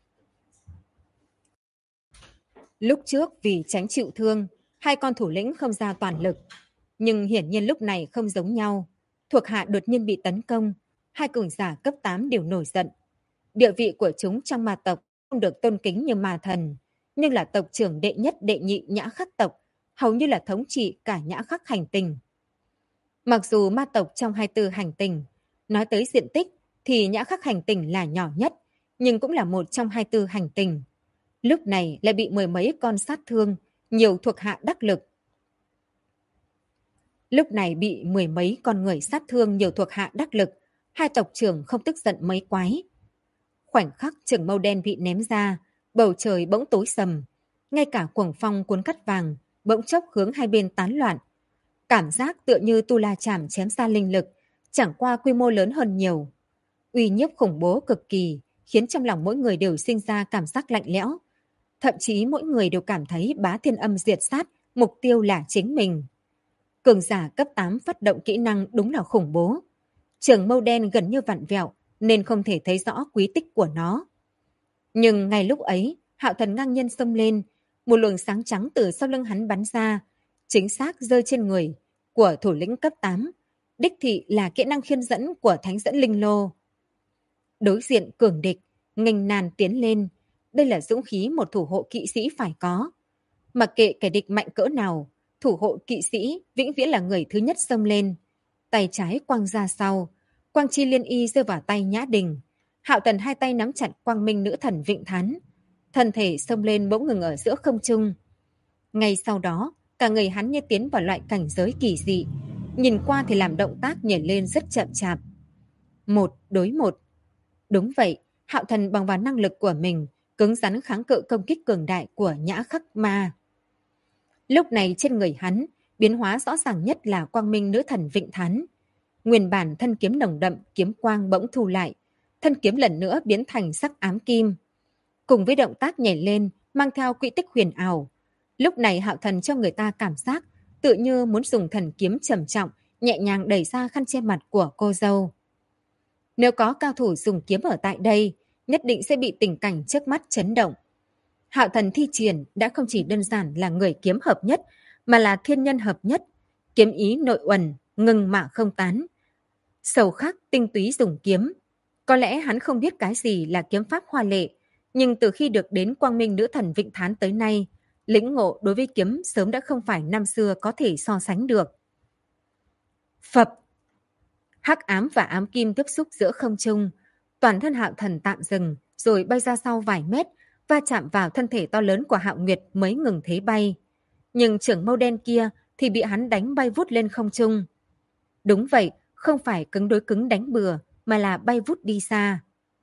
Lúc trước vì tránh chịu thương, hai con thủ lĩnh không ra toàn lực, nhưng hiển nhiên lúc này không giống nhau. thuộc hạ đột nhiên bị tấn công, hai cường giả cấp 8 đều nổi giận. Địa vị của chúng trong ma tộc không được tôn kính như ma thần, nhưng là tộc trưởng đệ nhất đệ nhị Nhã Khắc tộc, hầu như là thống trị cả Nhã Khắc hành tinh. Mặc dù ma tộc trong 24 hành tinh, nói tới diện tích thì Nhã Khắc hành tinh là nhỏ nhất, nhưng cũng là một trong 24 hành tinh. Lúc này lại bị mười mấy con sát thương, nhiều thuộc hạ đắc lực. Lúc này bị mười mấy con người sát thương nhiều thuộc hạ đắc lực, hai tộc trưởng không tức giận mấy quái. Khoảnh khắc trường mâu đen bị ném ra, bầu trời bỗng tối sầm, ngay cả cuồng phong cuốn cắt vàng bỗng chốc hướng hai bên tán loạn. Cảm giác tựa như tu la chảm chém ra linh lực, chẳng qua quy mô lớn hơn nhiều. Uy nhiếp khủng bố cực kỳ, khiến trong lòng mỗi người đều sinh ra cảm giác lạnh lẽo. Thậm chí mỗi người đều cảm thấy bá thiên âm diệt sát, mục tiêu là chính mình. Cường giả cấp 8 phát động kỹ năng đúng là khủng bố. Trường mâu đen gần như vặn vẹo, nên không thể thấy rõ quý tích của nó. Nhưng ngay lúc ấy, Hạo Thần ngang nhiên xông lên, một luồng sáng trắng từ sau lưng hắn bắn ra, chính xác rơi trên người của thủ lĩnh cấp 8, đích thị là kỹ năng khiên dẫn của Thánh dẫn Linh Lô. Đối diện cường địch, nghênh nàn tiến lên, đây là dũng khí một thủ hộ kỵ sĩ phải có. Mặc kệ kẻ địch mạnh cỡ nào, thủ hộ kỵ sĩ vĩnh viễn là người thứ nhất xông lên. Tay trái quăng ra sau, quang chi liên y rơi vào tay Nhã Đình. Hạo Thần hai tay nắm chặt quang minh nữ thần Vịnh Thán, thân thể xông lên bỗng ngừng ở giữa không trung. Ngay sau đó, cả người hắn như tiến vào loại cảnh giới kỳ dị, nhìn qua thì làm động tác nhảy lên rất chậm chạp. 1 đối 1. Đúng vậy, Hạo Thần bằng vào năng lực của mình, cứng rắn kháng cự công kích cường đại của Nhã Khắc Ma. Lúc này trên người hắn, biến hóa rõ ràng nhất là quang minh nữ thần Vịnh Thán. Nguyên bản thân kiếm nồng đậm, kiếm quang bỗng thu lại, thân kiếm lần nữa biến thành sắc ám kim. Cùng với động tác nhảy lên, mang theo quỹ tích huyền ảo. Lúc này Hạo Thần cho người ta cảm giác tự như muốn dùng thần kiếm trầm trọng, nhẹ nhàng đẩy ra khăn che mặt của cô dâu. Nếu có cao thủ dùng kiếm ở tại đây, nhất định sẽ bị tình cảnh trước mắt chấn động. Hạo Thần thi triển đã không chỉ đơn giản là người kiếm hợp nhất, mà là thiên nhân hợp nhất. Kiếm ý nội uẩn, ngừng mà không tán. Sầu khắc tinh túy dùng kiếm. Có lẽ hắn không biết cái gì là kiếm pháp hoa lệ, nhưng từ khi được đến quang minh nữ thần Vịnh Thán tới nay, lĩnh ngộ đối với kiếm sớm đã không phải năm xưa có thể so sánh được. Phập! Hắc ám và ám kim tiếp xúc giữa không trung, toàn thân Hạo Thần tạm dừng, rồi bay ra sau vài mét, va chạm vào thân thể to lớn của Hạo Nguyệt mới ngừng thế bay. Nhưng trưởng mâu đen kia thì bị hắn đánh bay vút lên không trung. Đúng vậy, không phải cứng đối cứng đánh bừa, mà là bay vút đi xa.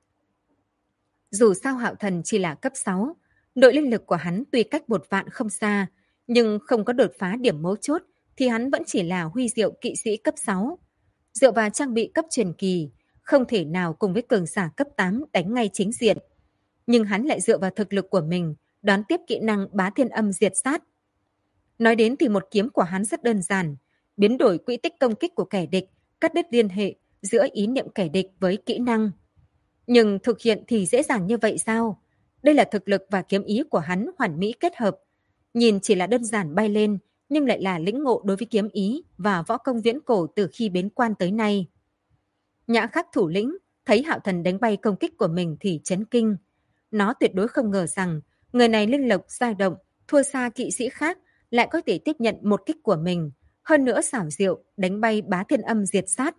Dù sao Hạo Thần chỉ là cấp 6, nội linh lực của hắn tuy cách 1 vạn không xa, nhưng không có đột phá điểm mấu chốt thì hắn vẫn chỉ là huy diệu kỵ sĩ cấp 6. Dựa vào trang bị cấp truyền kỳ, không thể nào cùng với cường giả cấp 8 đánh ngay chính diện. Nhưng hắn lại dựa vào thực lực của mình, đón tiếp kỹ năng bá thiên âm diệt sát. Nói đến thì một kiếm của hắn rất đơn giản, biến đổi quỹ tích công kích của kẻ địch, cắt đứt liên hệ giữa ý niệm kẻ địch với kỹ năng. Nhưng thực hiện thì dễ dàng như vậy sao? Đây là thực lực và kiếm ý của hắn hoàn mỹ kết hợp. Nhìn chỉ là đơn giản bay lên, nhưng lại là lĩnh ngộ đối với kiếm ý và võ công viễn cổ từ khi bến quan tới nay. Nhã Khắc thủ lĩnh thấy Hạo Thần đánh bay công kích của mình thì chấn kinh. Nó tuyệt đối không ngờ rằng người này linh lực dao động, thua xa kỵ sĩ khác, lại có thể tiếp nhận một kích của mình, hơn nữa xảo diệu đánh bay bá thiên âm diệt sát.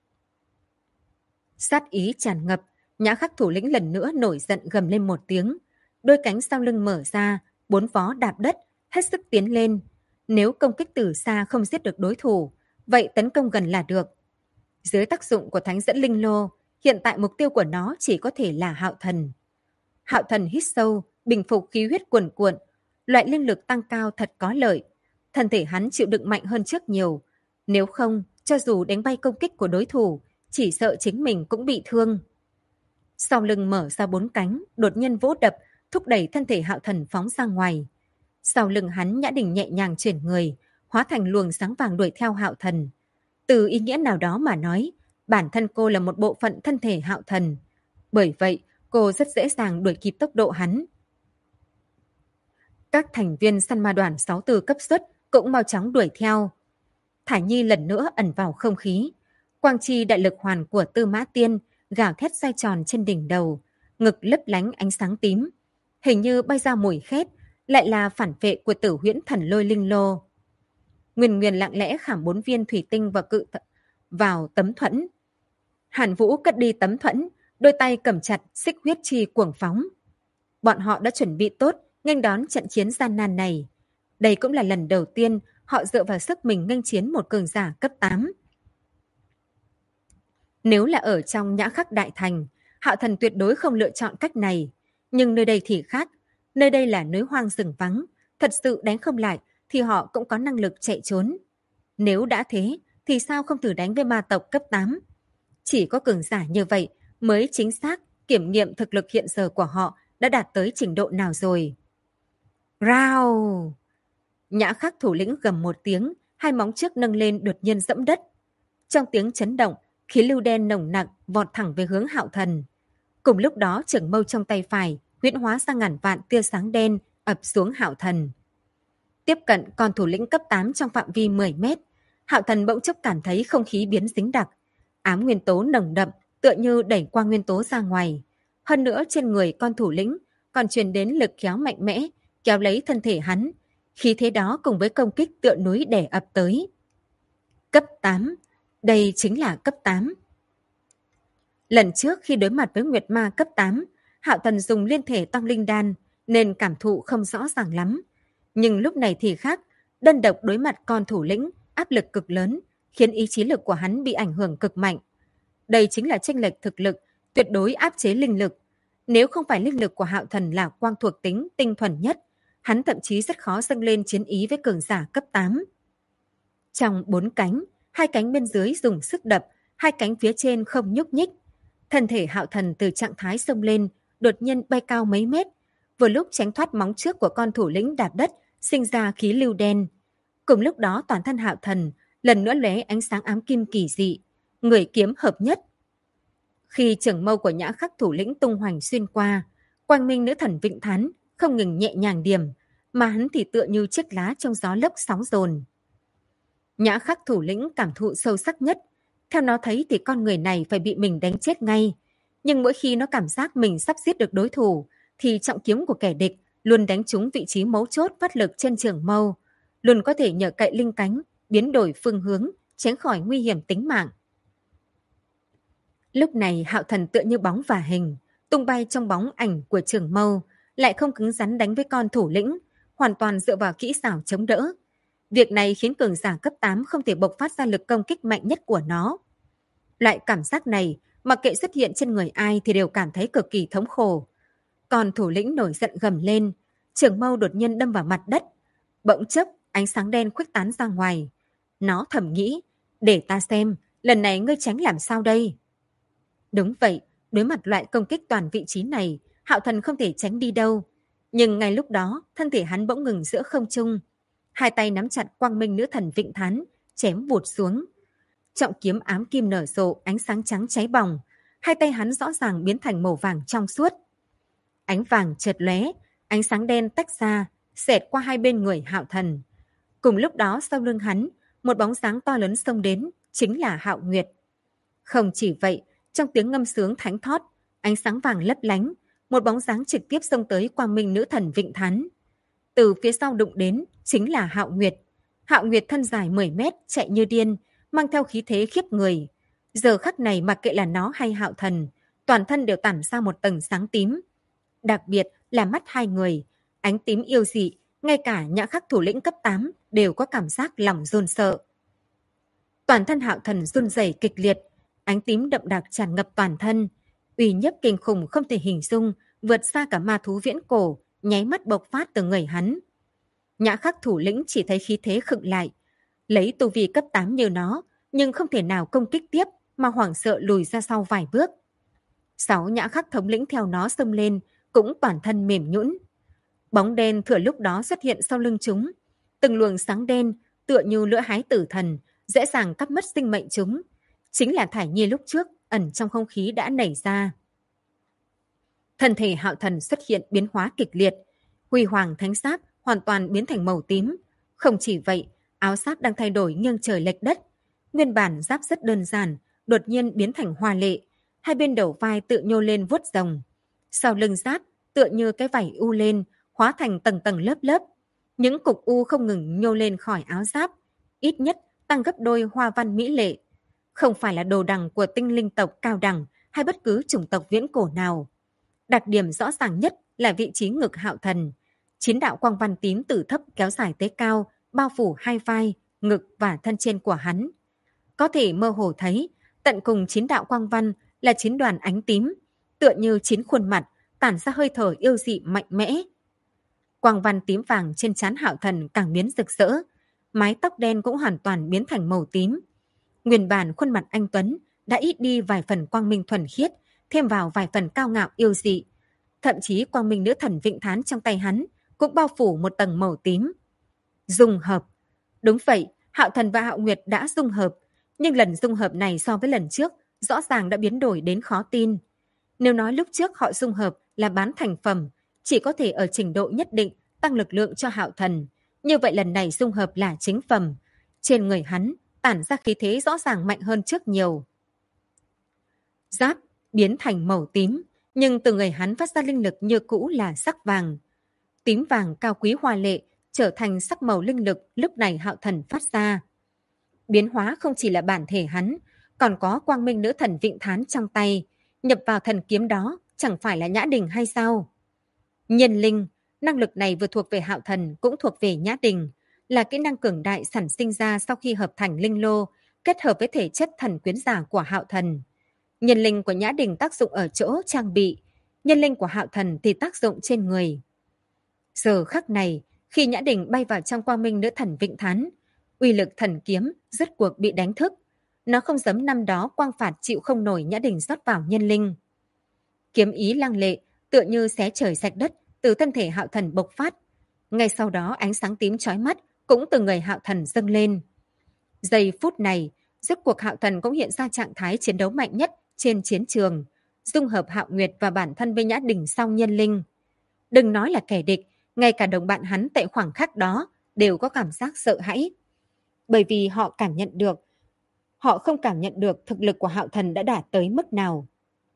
Sát ý tràn ngập, Nhã Khắc thủ lĩnh lần nữa nổi giận gầm lên một tiếng, đôi cánh sau lưng mở ra, 4 vó đạp đất, hết sức tiến lên. Nếu công kích từ xa không giết được đối thủ, vậy tấn công gần là được. Dưới tác dụng của Thánh dẫn Linh Lô, hiện tại mục tiêu của nó chỉ có thể là Hạo Thần. Hạo Thần hít sâu, bình phục khí huyết cuồn cuộn, loại linh lực tăng cao thật có lợi. Thân thể hắn chịu đựng mạnh hơn trước nhiều. Nếu không, cho dù đánh bay công kích của đối thủ, chỉ sợ chính mình cũng bị thương. Sau lưng mở ra 4 cánh, đột nhiên vỗ đập, thúc đẩy thân thể Hạo Thần phóng ra ngoài. Sau lưng hắn Nhã Đình nhẹ nhàng chuyển người, hóa thành luồng sáng vàng đuổi theo Hạo Thần. Từ ý nghĩa nào đó mà nói, bản thân cô là một bộ phận thân thể Hạo Thần. Bởi vậy, cô rất dễ dàng đuổi kịp tốc độ hắn. Các thành viên săn ma đoàn 64 cấp suất cũng mau chóng đuổi theo. Thải Nhi lần nữa ẩn vào không khí. Quang chi đại lực hoàn của Tư Mã Tiên gào thét xoay tròn trên đỉnh đầu, ngực lấp lánh ánh sáng tím, hình như bay ra mùi khét, lại là phản vệ của Tử Huyễn Thần Lôi Linh Lô. Nguyên Nguyên lặng lẽ khảm 4 viên thủy tinh vào tấm thuẫn. Hàn Vũ cất đi tấm thuẫn, đôi tay cầm chặt xích huyết chi cuồng phóng. Bọn họ đã chuẩn bị tốt nghênh đón trận chiến gian nan này. Đây cũng là lần đầu tiên họ dựa vào sức mình nghênh chiến một cường giả cấp 8. Nếu là ở trong Nhã Khắc Đại Thành, Hạo Thần tuyệt đối không lựa chọn cách này. Nhưng nơi đây thì khác. Nơi đây là núi hoang rừng vắng. Thật sự đánh không lại thì họ cũng có năng lực chạy trốn. Nếu đã thế thì sao không thử đánh với ma tộc cấp 8? Chỉ có cường giả như vậy mới chính xác kiểm nghiệm thực lực hiện giờ của họ đã đạt tới trình độ nào rồi. Rao! Nhã Khắc thủ lĩnh gầm một tiếng, hai móng trước nâng lên đột nhiên dẫm đất. Trong tiếng chấn động, khí lưu đen nồng nặc vọt thẳng về hướng Hạo Thần. Cùng lúc đó trường mâu trong tay phải huyễn hóa ra ngàn vạn tia sáng đen ập xuống Hạo Thần. Tiếp cận con thủ lĩnh cấp 8 trong phạm vi 10 mét, Hạo Thần bỗng chốc cảm thấy không khí biến dính đặc. Ám nguyên tố nồng đậm tựa như đẩy qua nguyên tố ra ngoài. Hơn nữa trên người con thủ lĩnh còn truyền đến lực kéo mạnh mẽ, kéo lấy thân thể hắn. Khí thế đó cùng với công kích tựa núi đè ập tới. Cấp 8. Đây chính là cấp 8. Lần trước khi đối mặt với Nguyệt Ma cấp 8, Hạo Thần dùng liên thể tăng linh đan nên cảm thụ không rõ ràng lắm. Nhưng lúc này thì khác, đơn độc đối mặt con thủ lĩnh, áp lực cực lớn, khiến ý chí lực của hắn bị ảnh hưởng cực mạnh. Đây chính là chênh lệch thực lực, tuyệt đối áp chế linh lực. Nếu không phải linh lực của Hạo Thần là quang thuộc tính tinh thuần nhất, hắn thậm chí rất khó dâng lên chiến ý với cường giả cấp 8. Trong 4 cánh, 2 cánh bên dưới dùng sức đập, 2 cánh phía trên không nhúc nhích. Thân thể Hạo Thần từ trạng thái xông lên, đột nhiên bay cao mấy mét, vừa lúc tránh thoát móng trước của con thủ lĩnh đạp đất, sinh ra khí lưu đen. Cùng lúc đó toàn thân Hạo Thần lần nữa lóe ánh sáng ám kim kỳ dị, người kiếm hợp nhất. Khi trường mâu của Nhã Khắc thủ lĩnh tung hoành xuyên qua, quang minh nữ thần Vịnh Thán không ngừng nhẹ nhàng điểm, mà hắn thì tựa như chiếc lá trong gió lốc sóng dồn. Nhã Khắc thủ lĩnh cảm thụ sâu sắc nhất. Theo nó thấy thì con người này phải bị mình đánh chết ngay. Nhưng mỗi khi nó cảm giác mình sắp giết được đối thủ, thì trọng kiếm của kẻ địch luôn đánh trúng vị trí mấu chốt phát lực trên trường mâu, luôn có thể nhờ cậy linh cánh, biến đổi phương hướng, tránh khỏi nguy hiểm tính mạng. Lúc này Hạo Thần tựa như bóng và hình, tung bay trong bóng ảnh của trường mâu, lại không cứng rắn đánh với con thủ lĩnh, hoàn toàn dựa vào kỹ xảo chống đỡ. Việc này khiến cường giả cấp 8 không thể bộc phát ra lực công kích mạnh nhất của nó. Loại cảm giác này, mặc kệ xuất hiện trên người ai thì đều cảm thấy cực kỳ thống khổ. Còn thủ lĩnh nổi giận gầm lên, trường mâu đột nhiên đâm vào mặt đất. Bỗng chốc, ánh sáng đen khuếch tán ra ngoài. Nó thầm nghĩ, để ta xem, lần này ngươi tránh làm sao đây? Đúng vậy, đối mặt loại công kích toàn vị trí này, Hạo Thần không thể tránh đi đâu. Nhưng ngay lúc đó, thân thể hắn bỗng ngừng giữa không trung. Hai tay nắm chặt quang minh nữ thần Vịnh Thán, chém vụt xuống. Trọng kiếm ám kim nở rộ, ánh sáng trắng cháy bỏng. Hai tay hắn rõ ràng biến thành màu vàng trong suốt. Ánh vàng chợt lóe, ánh sáng đen tách ra, xẹt qua hai bên người Hạo Thần. Cùng lúc đó sau lưng hắn, một bóng dáng to lớn xông đến, chính là Hạo Nguyệt. Không chỉ vậy, trong tiếng ngâm sướng thánh thót, ánh sáng vàng lấp lánh, một bóng dáng trực tiếp xông tới quang minh nữ thần Vịnh Thán. Từ phía sau đụng đến chính là Hạo Nguyệt. Hạo Nguyệt thân dài 10 mét, chạy như điên, mang theo khí thế khiếp người. Giờ khắc này mặc kệ là nó hay Hạo Thần, toàn thân đều tản ra một tầng sáng tím. Đặc biệt là mắt hai người, ánh tím yêu dị, ngay cả Nhã Khắc thủ lĩnh cấp 8 đều có cảm giác lòng run sợ. Toàn thân Hạo Thần run rẩy kịch liệt, ánh tím đậm đặc tràn ngập toàn thân, uy nhiếp kinh khủng không thể hình dung, vượt xa cả ma thú viễn cổ, nháy mắt bộc phát từ người hắn. Nhã Khắc thủ lĩnh chỉ thấy khí thế khựng lại, lấy tu vi cấp 8 như nó, nhưng không thể nào công kích tiếp mà hoảng sợ lùi ra sau vài bước. 6 Nhã Khắc thống lĩnh theo nó xông lên, cũng toàn thân mềm nhũn. Bóng đen thừa lúc đó xuất hiện sau lưng chúng, từng luồng sáng đen tựa như lưỡi hái tử thần, dễ dàng cắt mất sinh mệnh chúng. Chính là thải nhi lúc trước ẩn trong không khí đã nảy ra. Thân thể Hạo Thần xuất hiện biến hóa kịch liệt, huy hoàng thánh giáp hoàn toàn biến thành màu tím. Không chỉ vậy, áo giáp đang thay đổi nghiêng trời lệch đất. Nguyên bản giáp rất đơn giản, đột nhiên biến thành hoa lệ, hai bên đầu vai tự nhô lên vuốt rồng. Sau lưng giáp tựa như cái vảy u lên, hóa thành tầng tầng lớp lớp. Những cục u không ngừng nhô lên khỏi áo giáp, ít nhất tăng gấp đôi hoa văn mỹ lệ. Không phải là đồ đằng của tinh linh tộc cao đẳng hay bất cứ chủng tộc viễn cổ nào. Đặc điểm rõ ràng nhất là vị trí ngực Hạo Thần. 9 đạo quang văn tím từ thấp kéo dài tới cao, bao phủ hai vai, ngực và thân trên của hắn. Có thể mơ hồ thấy, tận cùng 9 đạo quang văn là 9 đoàn ánh tím, tựa như 9 khuôn mặt, tản ra hơi thở yêu dị mạnh mẽ. Quang văn tím vàng trên trán Hạo Thần càng biến rực rỡ, mái tóc đen cũng hoàn toàn biến thành màu tím. Nguyên bản khuôn mặt anh tuấn đã ít đi vài phần quang minh thuần khiết, thêm vào vài phần cao ngạo yêu dị. Thậm chí quang minh nữ thần Vịnh Thán trong tay hắn cũng bao phủ một tầng màu tím. Dung hợp. Đúng vậy, Hạo Thần và Hạo Nguyệt đã dung hợp, nhưng lần dung hợp này so với lần trước rõ ràng đã biến đổi đến khó tin. Nếu nói lúc trước họ dung hợp là bán thành phẩm, chỉ có thể ở trình độ nhất định tăng lực lượng cho Hạo Thần, như vậy lần này dung hợp là chính phẩm. Trên người hắn tản ra khí thế rõ ràng mạnh hơn trước nhiều. Giáp biến thành màu tím, nhưng từ người hắn phát ra linh lực như cũ là sắc vàng. Tím vàng cao quý hoa lệ trở thành sắc màu linh lực lúc này Hạo Thần phát ra. Biến hóa không chỉ là bản thể hắn, còn có quang minh nữ thần Vịnh Thán trong tay, nhập vào thần kiếm đó chẳng phải là Nhã Đình hay sao? Nhân linh, năng lực này vừa thuộc về Hạo Thần cũng thuộc về Nhã Đình, là kỹ năng cường đại sản sinh ra sau khi hợp thành linh lô, kết hợp với thể chất thần quyến giả của Hạo Thần. Nhân linh của Nhã Đình tác dụng ở chỗ trang bị, nhân linh của Hạo Thần thì tác dụng trên người. Giờ khắc này, khi Nhã Đình bay vào trong quang minh nữ thần Vịnh Thán, uy lực thần kiếm rốt cuộc bị đánh thức. Nó không giống năm đó quang phạt chịu không nổi Nhã Đình rót vào nhân linh. Kiếm ý lăng lệ, tựa như xé trời sạch đất, từ thân thể Hạo Thần bộc phát. Ngay sau đó ánh sáng tím chói mắt cũng từ người Hạo Thần dâng lên. Giây phút này, rốt cuộc Hạo Thần cũng hiện ra trạng thái chiến đấu mạnh nhất trên chiến trường, dung hợp Hạo Nguyệt và bản thân với Nhã Đình sau nhân linh. Đừng nói là kẻ địch, ngay cả đồng bạn hắn tại khoảng khắc đó đều có cảm giác sợ hãi. Bởi vì họ không cảm nhận được thực lực của Hạo Thần đã đạt tới mức nào.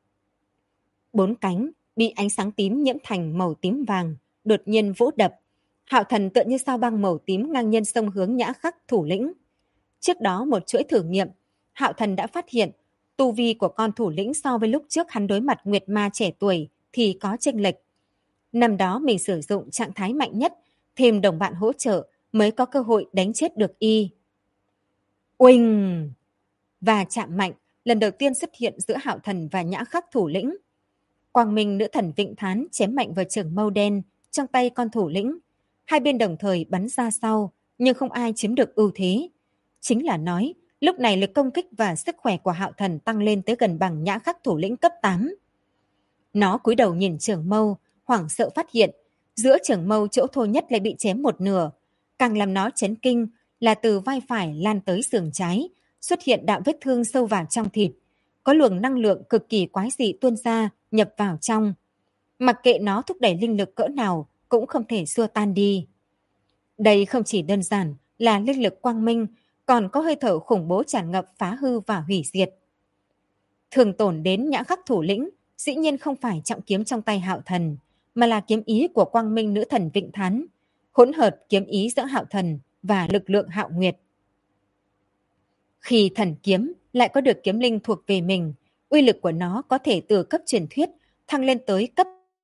4 cánh bị ánh sáng tím nhiễm thành màu tím vàng, đột nhiên vỗ đập. Hạo Thần tựa như sao băng màu tím ngang nhiên xông hướng Nhã Khắc thủ lĩnh. Trước đó một chuỗi thử nghiệm, Hạo Thần đã phát hiện tu vi của con thủ lĩnh so với lúc trước hắn đối mặt Nguyệt Ma trẻ tuổi thì có chênh lệch. Năm đó mình sử dụng trạng thái mạnh nhất, thêm đồng bạn hỗ trợ mới có cơ hội đánh chết được y. Oanh! Và chạm mạnh lần đầu tiên xuất hiện giữa Hạo Thần và Nhã Khắc thủ lĩnh. Quang minh nữ thần Vịnh Thán chém mạnh vào trường mâu đen trong tay con thủ lĩnh. Hai bên đồng thời bắn ra sau, nhưng không ai chiếm được ưu thế. Chính là nói, lúc này lực công kích và sức khỏe của Hạo Thần tăng lên tới gần bằng Nhã Khắc thủ lĩnh cấp 8. Nó cúi đầu nhìn trường mâu, hoảng sợ phát hiện, giữa trường mâu chỗ thô nhất lại bị chém một nửa. Càng làm nó chấn kinh là từ vai phải lan tới sườn trái, xuất hiện đạo vết thương sâu vào trong thịt. Có luồng năng lượng cực kỳ quái dị tuôn ra, nhập vào trong. Mặc kệ nó thúc đẩy linh lực cỡ nào, cũng không thể xua tan đi. Đây không chỉ đơn giản là linh lực quang minh, còn có hơi thở khủng bố tràn ngập phá hư và hủy diệt. Thường tổn đến Nhã Khắc thủ lĩnh, dĩ nhiên không phải trọng kiếm trong tay Hạo Thần, mà là kiếm ý của quang minh nữ thần Vịnh Thán, hỗn hợp kiếm ý giữa Hạo Thần và lực lượng Hạo Nguyệt. Khi thần kiếm lại có được kiếm linh thuộc về mình, uy lực của nó có thể từ cấp truyền thuyết thăng lên tới cấp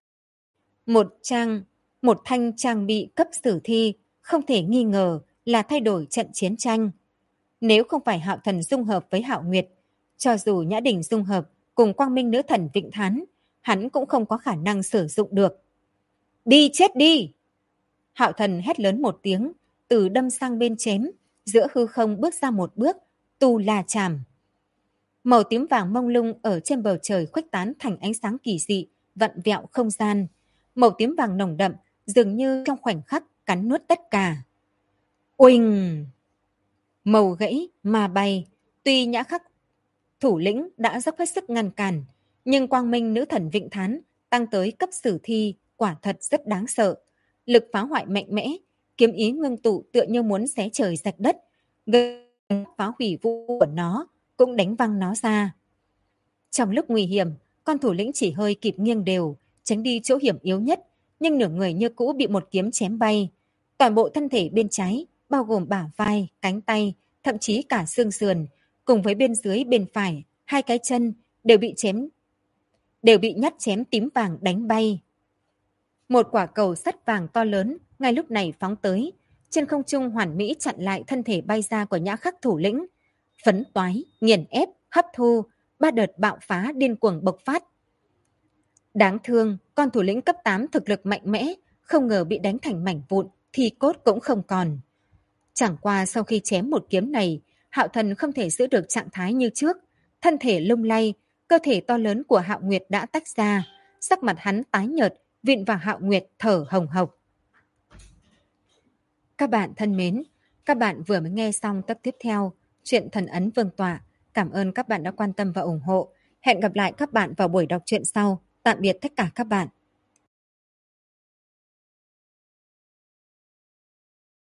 một thanh trang bị cấp sử thi, không thể nghi ngờ là thay đổi trận chiến tranh. Nếu không phải Hạo Thần dung hợp với Hạo Nguyệt, cho dù Nhã Đình dung hợp cùng quang minh nữ thần Vịnh Thán, hắn cũng không có khả năng sử dụng được. Đi chết đi! Hạo Thần hét lớn một tiếng, từ đâm sang bên chém, giữa hư không bước ra một bước, tu la chàm. Màu tím vàng mông lung ở trên bầu trời khuếch tán thành ánh sáng kỳ dị, vặn vẹo không gian. Màu tím vàng nồng đậm, dường như trong khoảnh khắc cắn nuốt tất cả. Uỳnh! Màu gãy, ma bay, tuy Nhã Khắc thủ lĩnh đã dốc hết sức ngăn cản, nhưng quang minh nữ thần Vịnh Thán tăng tới cấp sử thi quả thật rất đáng sợ. Lực phá hoại mạnh mẽ, kiếm ý ngưng tụ tựa như muốn xé trời sạch đất, gây phá hủy vũ của nó, cũng đánh văng nó ra. Trong lúc nguy hiểm, con thủ lĩnh chỉ hơi kịp nghiêng đều, tránh đi chỗ hiểm yếu nhất, nhưng nửa người như cũ bị một kiếm chém bay. Toàn bộ thân thể bên trái, bao gồm bả vai, cánh tay, thậm chí cả xương sườn, cùng với bên dưới bên phải, hai cái chân đều bị nhát chém tím vàng đánh bay. Một quả cầu sắt vàng to lớn ngay lúc này phóng tới, trên không trung hoàn mỹ chặn lại thân thể bay ra của Nhã Khắc thủ lĩnh. Phấn toái, nghiền ép, hấp thu, ba đợt bạo phá điên cuồng bộc phát. Đáng thương, con thủ lĩnh cấp 8 thực lực mạnh mẽ, không ngờ bị đánh thành mảnh vụn, thì cốt cũng không còn. Chẳng qua sau khi chém một kiếm này, Hạo Thần không thể giữ được trạng thái như trước, thân thể lung lay, cơ thể to lớn của Hạo Nguyệt đã tách ra, sắc mặt hắn tái nhợt, vịn vào Hạo Nguyệt thở hồng hộc. Các bạn thân mến, các bạn vừa mới nghe xong tập tiếp theo truyện Thần Ấn Vương Tọa. Cảm ơn các bạn đã quan tâm và ủng hộ. Hẹn gặp lại các bạn vào buổi đọc truyện sau. Tạm biệt tất cả các bạn.